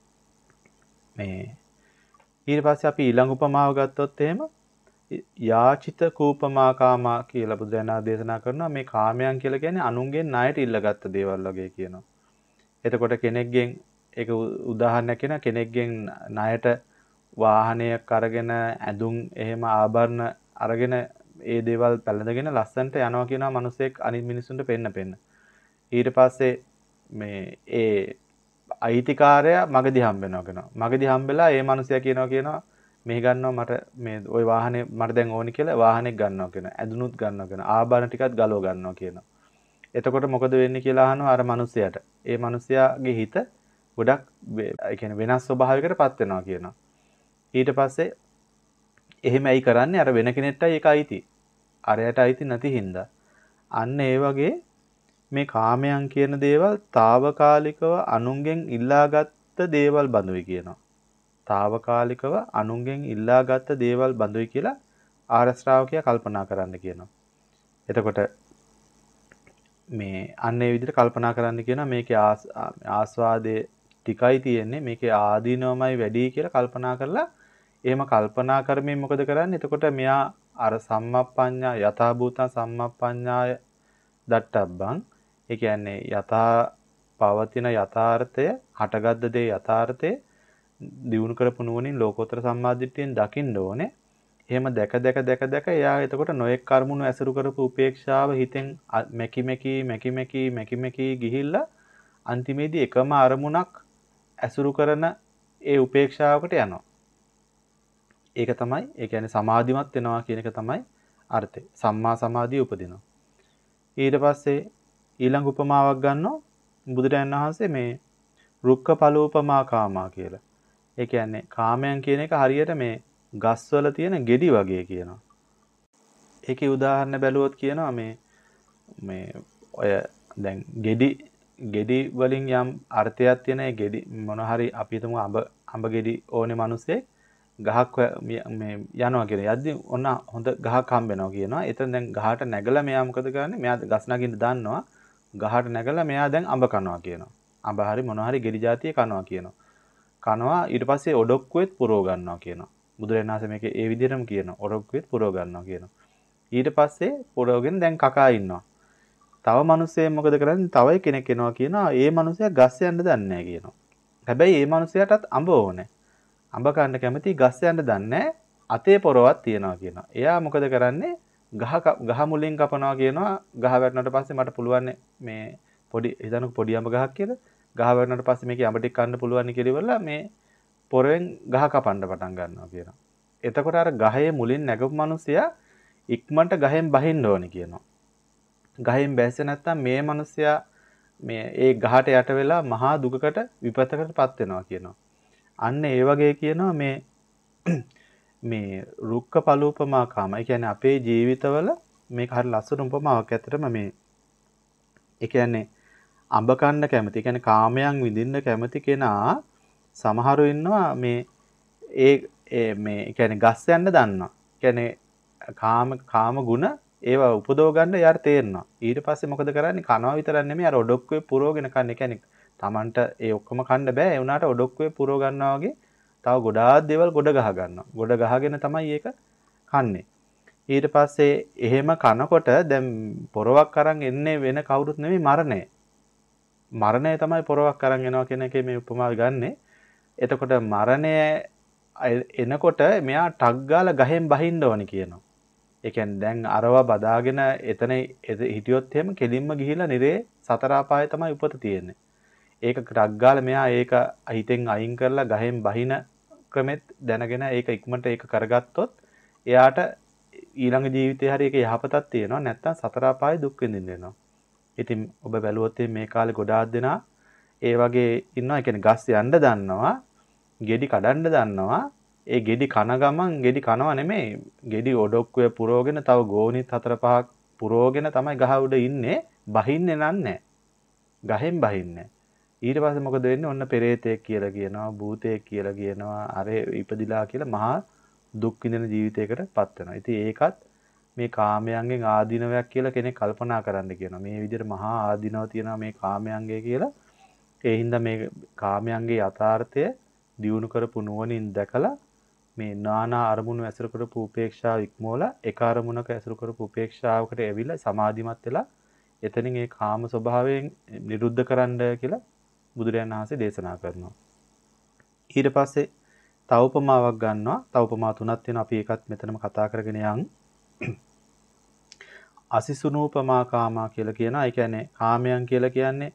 මේ ඊට පස්සේ අපි ඊළඟ උපමාව ගත්තොත් එහෙම යාචිත කූපමා කාමා කියලා බුදුරජාණන් දේශනා කරනවා මේ කාමයන් කියලා කියන්නේ අනුන්ගෙන් ණයට ඉල්ලගත්ත දේවල් වගේ කියනවා. එතකොට කෙනෙක්ගෙන් ඒක උදාහරණයක් කියන කෙනෙක්ගෙන් ණයට වාහනයක් අරගෙන ඇඳුම් එහෙම ආභරණ අරගෙන ඒ දේවල් පැලඳගෙන ලස්සන්ට යනවා කියනවා මිනිස්සෙක් අනිත් මිනිස්සුන්ට පෙන්න පෙන්න. ඊට පස්සේ මේ ඒ අයිතිකාරයා මගදී හම්බ වෙනවා කියනවා. මගදී හම්බෙලා ඒ මිනිසයා කියනවා කියනවා මේ ගන්නවා මට මේ ওই වාහනේ මට දැන් ඕනි කියලා වාහනයක් ගන්නවා කියනවා. ඇඳුනුත් ගන්නවා කියනවා. ආභරණ ටිකත් ගලව ගන්නවා කියනවා. එතකොට මොකද වෙන්නේ කියලා අහනවා අර මිනිසයාට. ඒ මිනිසයාගේ හිත ගොඩක් ඒ කියන්නේ වෙනස් ස්වභාවයකටපත් වෙනවා කියනවා. ඊට පස්සේ එහෙම ඇයි කරන්නේ අර වෙන කෙනෙක්ටයි ඒක අයිති. අරයට අයිති නැති හින්දා. අන්න ඒ වගේ මේ කාමයන් කියන දේවල් తాවකාලිකව අනුන්ගෙන් ඉල්ලාගත්ත දේවල් බඳුයි කියනවා. తాවකාලිකව අනුන්ගෙන් ඉල්ලාගත්ත දේවල් බඳුයි කියලා ආර්ය ශ්‍රාවකයා කල්පනා කරන්න කියනවා. එතකොට මේ අන්න ඒ විදිහට කල්පනා කරන්න කියනවා මේකේ ආස්වාදයේ ටිකයි තියෙන්නේ මේකේ ආදීනවමයි වැඩි කියලා කල්පනා කරලා එහෙම කල්පනා කරමින් මොකද කරන්නේ? එතකොට මෙයා අර සම්මප්පඤ්ඤා යථා භූතං සම්මප්පඤ්ඤාය දට්ඨබ්බං ඒ කියන්නේ යථා පවතින යථාර්ථය හටගත් දේ යථාර්ථය දියුණු කරපු නුවණින් ලෝකෝත්තර සම්මාදිට්ඨියෙන් දකින්න ඕනේ. එහෙම දැක දැක දැක දැක එයා එතකොට නොයෙක් කර්මුණු ඇසුරු කරපු උපේක්ෂාව හිතෙන් මැකි මැකි මැකි මැකි මැකි මැකි ගිහිල්ලා අන්තිමේදී එකම අරමුණක් ඇසුරු කරන ඒ උපේක්ෂාවකට යනවා. ඒක තමයි ඒ කියන්නේ සමාධිමත් වෙනවා කියන එක තමයි අර්ථය. සම්මා සමාධිය උපදිනවා. ඊට පස්සේ ඊළඟ උපමාවක් ගන්නවා බුදුරජාණන් වහන්සේ මේ රුක්ක පලූපමා කාමා කියලා. ඒ කියන්නේ කාමයන් කියන එක හරියට මේ ගස්වල තියෙන ගෙඩි වගේ කියනවා. ඒකේ උදාහරණ බැලුවොත් කියනවා මේ මේ ඔය දැන් ගෙඩි ගෙඩි වලින් යම් අර්ථයක් තියෙන ඒ ගෙඩි මොන හරි අපි හිතමු අඹ අඹ ගෙඩි ඕනේ මිනිස්සේ ගහක් මේ යනවා කියලා. යද්දි ඔන්න හොඳ ගහක් හම්බ වෙනවා කියනවා. එතන දැන් ගහට නැගලා මෙයා මොකද කරන්නේ? මෙයා ගස් නගින්න දන්නවා. ගහට නැගලා මෙයා දැන් අඹ කනවා කියනවා. අඹ හරි මොන හරි ගෙඩි జాතිය කනවා කියනවා. කනවා ඊට පස්සේ ඔඩොක්කුවෙත් පුරව ගන්නවා කියනවා. බුදුරජාණන් වහන්සේ මේකේ ඒ විදිහටම කියනවා. ඔඩොක්කුවෙත් පුරව ගන්නවා කියනවා. ඊට පස්සේ පුරවගෙන දැන් කකා ඉන්නවා. තව මිනිස්සෙක් මොකද කරන්නේ? තව කෙනෙක් එනවා කියනවා. ඒ මිනිසයා ගස් යන්න දන්නේ නැහැ කියනවා. හැබැයි ඒ මිනිසයාටත් අඹ ඕනේ. අඹ කන්න කැමති ගස් යන්න දන්නේ අතේ පොරවක් තියනවා කියනවා. එයා මොකද කරන්නේ? ගහ ගහ මුලින් කපනවා කියනවා. ගහ වැටුණාට පස්සේ මට පුළුවන් මේ පොඩි හිතන්නකො පොඩි අඹ ගහක් කියලා. ගහ වැටුණාට පස්සේ මේකේ අඹ ටික කන්න පුළුවන් කියලා ඉවරලා මේ පොරෙන් ගහ කපන්න පටන් ගන්නවා කියනවා. එතකොට අර ගහේ මුලින් නැගපු මිනිසයා ඉක්මනට ගහෙන් බහින්න ඕනේ කියනවා. ගහෙන් බැස්සේ නැත්තම් මේ මිනිසයා මේ ඒ ගහට යට වෙලා මහා දුකකට විපතකටපත් වෙනවා කියනවා. අන්න ඒ වගේ කියනවා මේ මේ රුක්ක පලූපමා කාම. ඒ කියන්නේ අපේ ජීවිතවල මේක හරිය ලස්සන උපමාවක් ඇත්තටම මේ ඒ කියන්නේ අඹ කන්න කැමති. ඒ කියන්නේ කාමයන් විඳින්න කැමති කෙනා සමහරු ඉන්නවා මේ ඒ මේ ඒ කියන්නේ ගස් යන්න දන්නවා. ඒ කියන්නේ කාම කාම ගුණ ඒවා උපදව ගන්න යාර තේරෙනවා. ඊට පස්සේ මොකද කරන්නේ? කනවා විතරක් නෙමෙයි අර ඔඩොක්කුවේ පුරවගෙන කන්නේ. ඒ කියන්නේ Tamanට ඒ ඔක්කොම කන්න බෑ. ඒ වුණාට ඔඩොක්කුවේ පුරව ගන්නවා වගේ තව ගොඩාක් දේවල් ගොඩ ගහ ගන්නවා. ගොඩ ගහගෙන තමයි ඒක කන්නේ. ඊට පස්සේ එහෙම කනකොට දැන් පොරවක් අරන් එන්නේ වෙන කවුරුත් නෙමෙයි මරණය. මරණය තමයි පොරවක් අරන් එනවා කියන එකේ මේ උපමාව ගන්නෙ. එතකොට මරණය එනකොට මෙයා ටක් ගාලා ගහෙන් බහින්න ඕනි කියනවා. ඒ කියන්නේ දැන් අරවා බදාගෙන එතන හිටියොත් එහෙම කෙලින්ම ගිහිලා නිරේ සතර අපායේ තමයි උපත තියෙන්නේ. ඒක ටක් ගාලා මෙයා ඒක හිතෙන් අයින් කරලා ගහෙන් බහින ක්‍රමෙත් දැනගෙන ඒක ඉක්මනට ඒක කරගත්තොත් එයාට ඊළඟ ජීවිතේ හරි ඒක යහපතක් තියෙනවා. නැත්තම් සතර අපායේ දුක් විඳින්න වෙනවා. ඉතින් ඔබ බැලුවොත් මේ කාලේ ගොඩාක් දෙනා ඒ වගේ ඉන්නවා. ඒ කියන්නේ ගස් යන්න දන්නවා, ගෙඩි කඩන්න දන්නවා. ඒ ගෙඩි කන ගමන් ගෙඩි කනවා නෙමෙයි. ගෙඩි ඔඩොක්කුවේ පුරවගෙන තව ගෝණිත් හතර පහක් පුරවගෙන තමයි ගහ උඩ ඉන්නේ. බහින්නේ නැහැ. ගහෙන් බහින්නේ. ඊට පස්සේ මොකද වෙන්නේ? ඔන්න පෙරේතෙක් කියලා කියනවා, භූතයෙක් කියලා කියනවා, අරේ ඉපදිලා කියලා මහා දුක් විඳින ජීවිතයකටපත් වෙනවා. ඉතින් ඒකත් මේ කාමයන්ගෙන් ආධිනවයක් කියලා කෙනෙක් කල්පනා කරන්න කියනවා. මේ විදිහට මහා ආධිනව තියෙනවා මේ කාමයන්ගේ කියලා. ඒ හින්දා මේ කාමයන්ගේ යථාර්ථය දියුණු කරපු නුවණින් දැකලා මේ නානා අරමුණු ඇසුරු කරපු උපේක්ෂාව ඉක්මවලා එක අරමුණක ඇසුරු කරපු උපේක්ෂාවකට ඇවිල්ලා සමාධිමත් වෙලා එතනින් ඒ කාම ස්වභාවයෙන් නිරුද්ධ කරන්න කියලා බුදුරජාණන් වහන්සේ දේශනා කරනවා. ඊට පස්සේ තව උපමාවක් ගන්නවා. තව උපමා තුනක් තියෙනවා. අපි ඒකත් මෙතනම කතා කරගෙන යන්. අසිසුනූපමා කාමා කියලා කියනවා. ඒ කියන්නේ කාමයන් කියලා කියන්නේ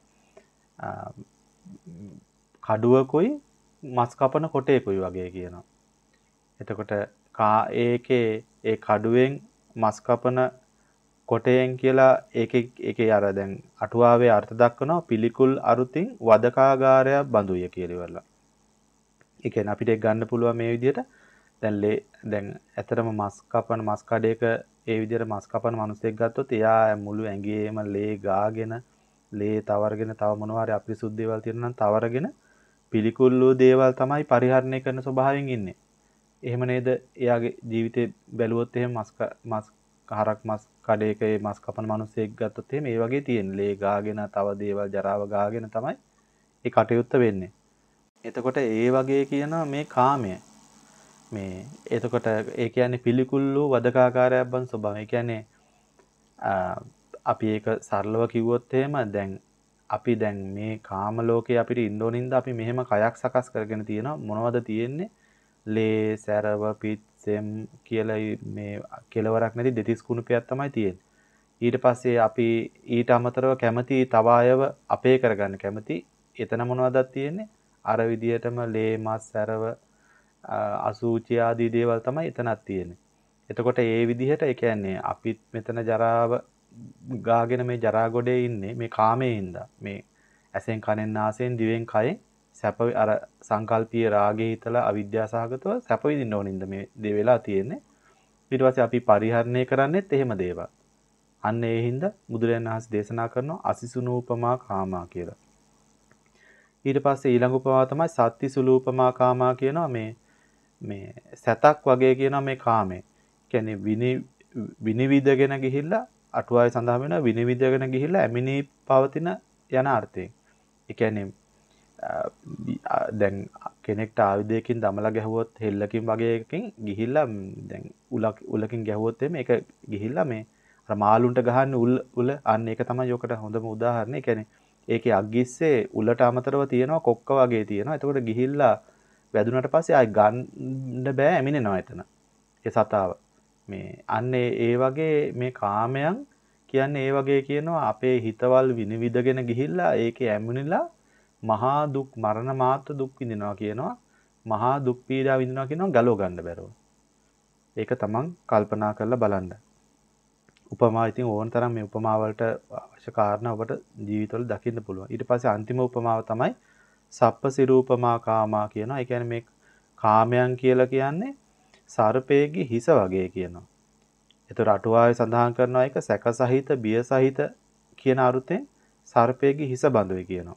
කඩුවකුයි මස් කපන කොටේකුයි වගේ කියනවා. එතකොට කා ඒකේ ඒ කඩුවෙන් මස් කපන කොටයෙන් කියලා ඒකේ ඒකේ අර දැන් අටුවාවේ අර්ථ දක්වනවා පිළිකුල් අරුතින් වදකාගාරය බඳුය කියලා ඉවරලා. ඒ කියන්නේ අපිට ඒක ගන්න පුළුවන් මේ විදිහට දැන් දැන් ඇත්තටම මස් කපන මස් කඩේක ඒ විදිහට මස් කපන මිනිස්සෙක් ගත්තොත් එයා මුළු ඇඟේම ලේ ගාගෙන ලේ තවරගෙන තව මොනවා හරි අපිරිසුදු දේවල් තියෙනවා නම් තවරගෙන පිළිකුල් වූ දේවල් තමයි පරිහරණය කරන ස්වභාවයෙන් ඉන්නේ. එහෙම නේද? එයාගේ ජීවිතේ බැලුවොත් එහෙම මස් මස් හරක් මස් කඩේක ඒ මස් කපන මිනිස්සෙක් ගත්තොත් එහෙම ඒ වගේ තියෙන ලේ ගාගෙන තව දේවල් ජරාව ගාගෙන තමයි ඒ කටයුත්ත වෙන්නේ. එතකොට ඒ වගේ කියනවා මේ කාමය. මේ එතකොට ඒ කියන්නේ පිළිකුල් වූ වදකාකාරයක් බන් ස්වභාවය. ඒ කියන්නේ අපි ඒක සරලව කිව්වොත් එහෙම දැන් අපි දැන් මේ කාම ලෝකේ අපිට ඉන්න ඕනින්ද අපි මෙහෙම කයක් සකස් කරගෙන තියෙනවා. මොනවද තියෙන්නේ? ලේ, සැරව, පිත්, සෙම් කියලා මේ කෙලවරක් නැති දෙතිස් කුණුපයක් තමයි තියෙන්නේ. ඊට පස්සේ අපි ඊට අමතරව කැමති තව අයව අපේ කරගන්න කැමති. එතන මොනවදක් තියෙන්නේ? අර විදියටම ලේ, මස්, සැරව, අසූචි ආදී දේවල් තමයි එතනක් තියෙන්නේ. එතකොට ඒ විදිහට ඒ කියන්නේ අපිත් මෙතන ජරාව ගාගෙන මේ ජරා ගොඩේ ඉන්නේ මේ කාමයේ ඉඳා. මේ ඇසෙන් කනෙන් නාසයෙන් දිවෙන් කයෙන් සැප අර සංකල්පීය රාගයේ හිතලා අවිද්‍යාව සහගතව සැප විඳින්න ඕනින්ද මේ දේ වෙලා තියෙන්නේ. ඊට පස්සේ අපි පරිහරණය කරන්නේත් එහෙම දේවල්. අන්න ඒ හින්දා බුදුරජාණන් වහන්සේ දේශනා කරනවා අසිසුනූපමා කාමා කියලා. ඊට පස්සේ ඊළඟ උපමාව තමයි සත්‍තිසුලූපමා කාමා කියනවා මේ මේ සතක් වගේ කියනවා මේ කාමේ. කියන්නේ විනි විනිවිදගෙන ගිහිල්ලා අටුවාවේ සඳහන් වෙනවා විනිවිදගෙන ගිහිල්ලා ඇමිනී පවතින යන අර්ථයෙන්. ඒ කියන්නේ දැන් කෙනෙක්ට ආයුධයකින් දමලා ගැහුවොත් හෙල්ලකින් වගේ එකකින් ගිහිල්ලා දැන් උලක් උලකින් ගැහුවොත් එimhe ඒක ගිහිල්ලා මේ අර මාළුන්ට ගහන්නේ උල් උල අන්න ඒක තමයි යොකට හොඳම උදාහරණය. ඒ කියන්නේ ඒකේ අග්ගිස්සේ උලට අමතරව තියෙනවා කොක්ක වගේ තියෙනවා. එතකොට ගිහිල්ලා වැදුනට පස්සේ ආයි ගන්න බෑ ඇමිනෙනවා එතන. ඒ සතාව. මේ අන්නේ ඒ වගේ මේ කාමයන් කියන්නේ ඒ වගේ කියනවා අපේ හිතවල් විනිවිදගෙන ගිහිල්ලා ඒකේ ඇමුණිලා මහා දුක් මරණ මාත්‍ර දුක් විඳිනවා කියනවා. මහා දුක් පීඩා විඳිනවා කියනවා ගලව ගන්න බැරුව. ඒක තමන් කල්පනා කරලා බලන්න. උපමා ඉතින් ඕන තරම් මේ උපමා වලට අවශ්‍ය කාරණා ඔබට ජීවිතවල දකින්න පුළුවන්. ඊට පස්සේ අන්තිම උපමාව තමයි සප්පසිරූපමා කාමා කියනවා. ඒ කියන්නේ මේ කාමයන් කියලා කියන්නේ සර්පයේගේ හිස වගේ කියනවා. ඒතර අටුවාවේ සඳහන් කරනවා ඒක සැක සහිත බිය සහිත කියන අරුතෙන් සර්පයේගේ හිස බඳුයි කියනවා.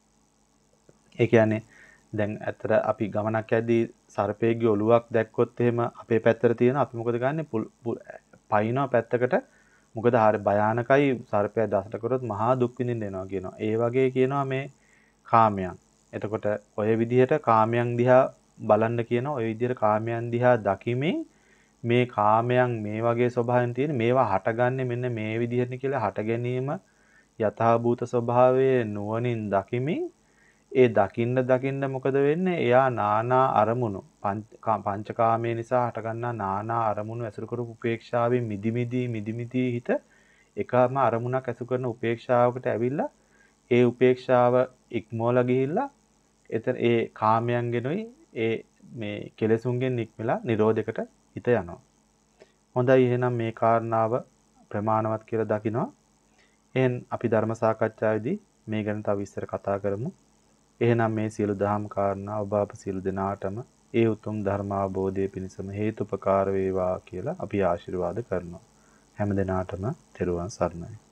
ඒ කියන්නේ දැන් ඇත්තට අපි ගමනක් යද්දී සර්පයේගේ ඔලුවක් දැක්කොත් එහෙම අපේ පැත්තට තියෙන අපි මොකද ගන්නෙ පයින්නවා පැත්තකට මොකද හරි භයානකයි සර්පයා දෂට කරොත් මහා දුක් විඳින්න එනවා කියනවා. ඒ වගේ කියනවා මේ කාමයන්. එතකොට ඔය විදිහට කාමයන් දිහා බලන්න කියනවා. ඔය විදිහට කාමයන් දිහා දකිමින් මේ කාමයන් මේ වගේ ස්වභාවයෙන් තියෙන මේවා හටගන්නේ මෙන්න මේ විදිහට කියලා හට ගැනීම යථාභූත ස්වභාවයේ නුවණින් දකිමින් ඒ දකින්න දකින්න මොකද වෙන්නේ? එයා නානා අරමුණු පංචකාමයේ නිසා හටගන්නා නානා අරමුණු ඇසුරු කරපු උපේක්ෂාවෙන් මිදි මිදි මිදි මිදි හිත එකම අරමුණක් ඇසුරු කරන උපේක්ෂාවකට ඇවිල්ලා ඒ උපේක්ෂාව ඉක්මවලා ගිහිල්ලා එතන ඒ කාමයන්ගෙනුයි ඒ මේ කෙලෙසුන්ගෙන් නික්මලා නිරෝධයකට හිත යනවා. හොඳයි එහෙනම් මේ කාරණාව ප්‍රමාණවත් කියලා දකිනවා. එහෙන් අපි ධර්ම සාකච්ඡාවේදී මේ ගැන තව විස්තර කතා කරමු. එහෙනම් මේ සියලු දහම් කාරණා ඔබ අප සියලු දෙනාටම ඒ උතුම් ධර්මාභෝධය පිණිසම හේතුපකාර වේවා කියලා අපි ආශිර්වාද කරනවා. හැම දිනාටම තෙරුවන් සරණයි.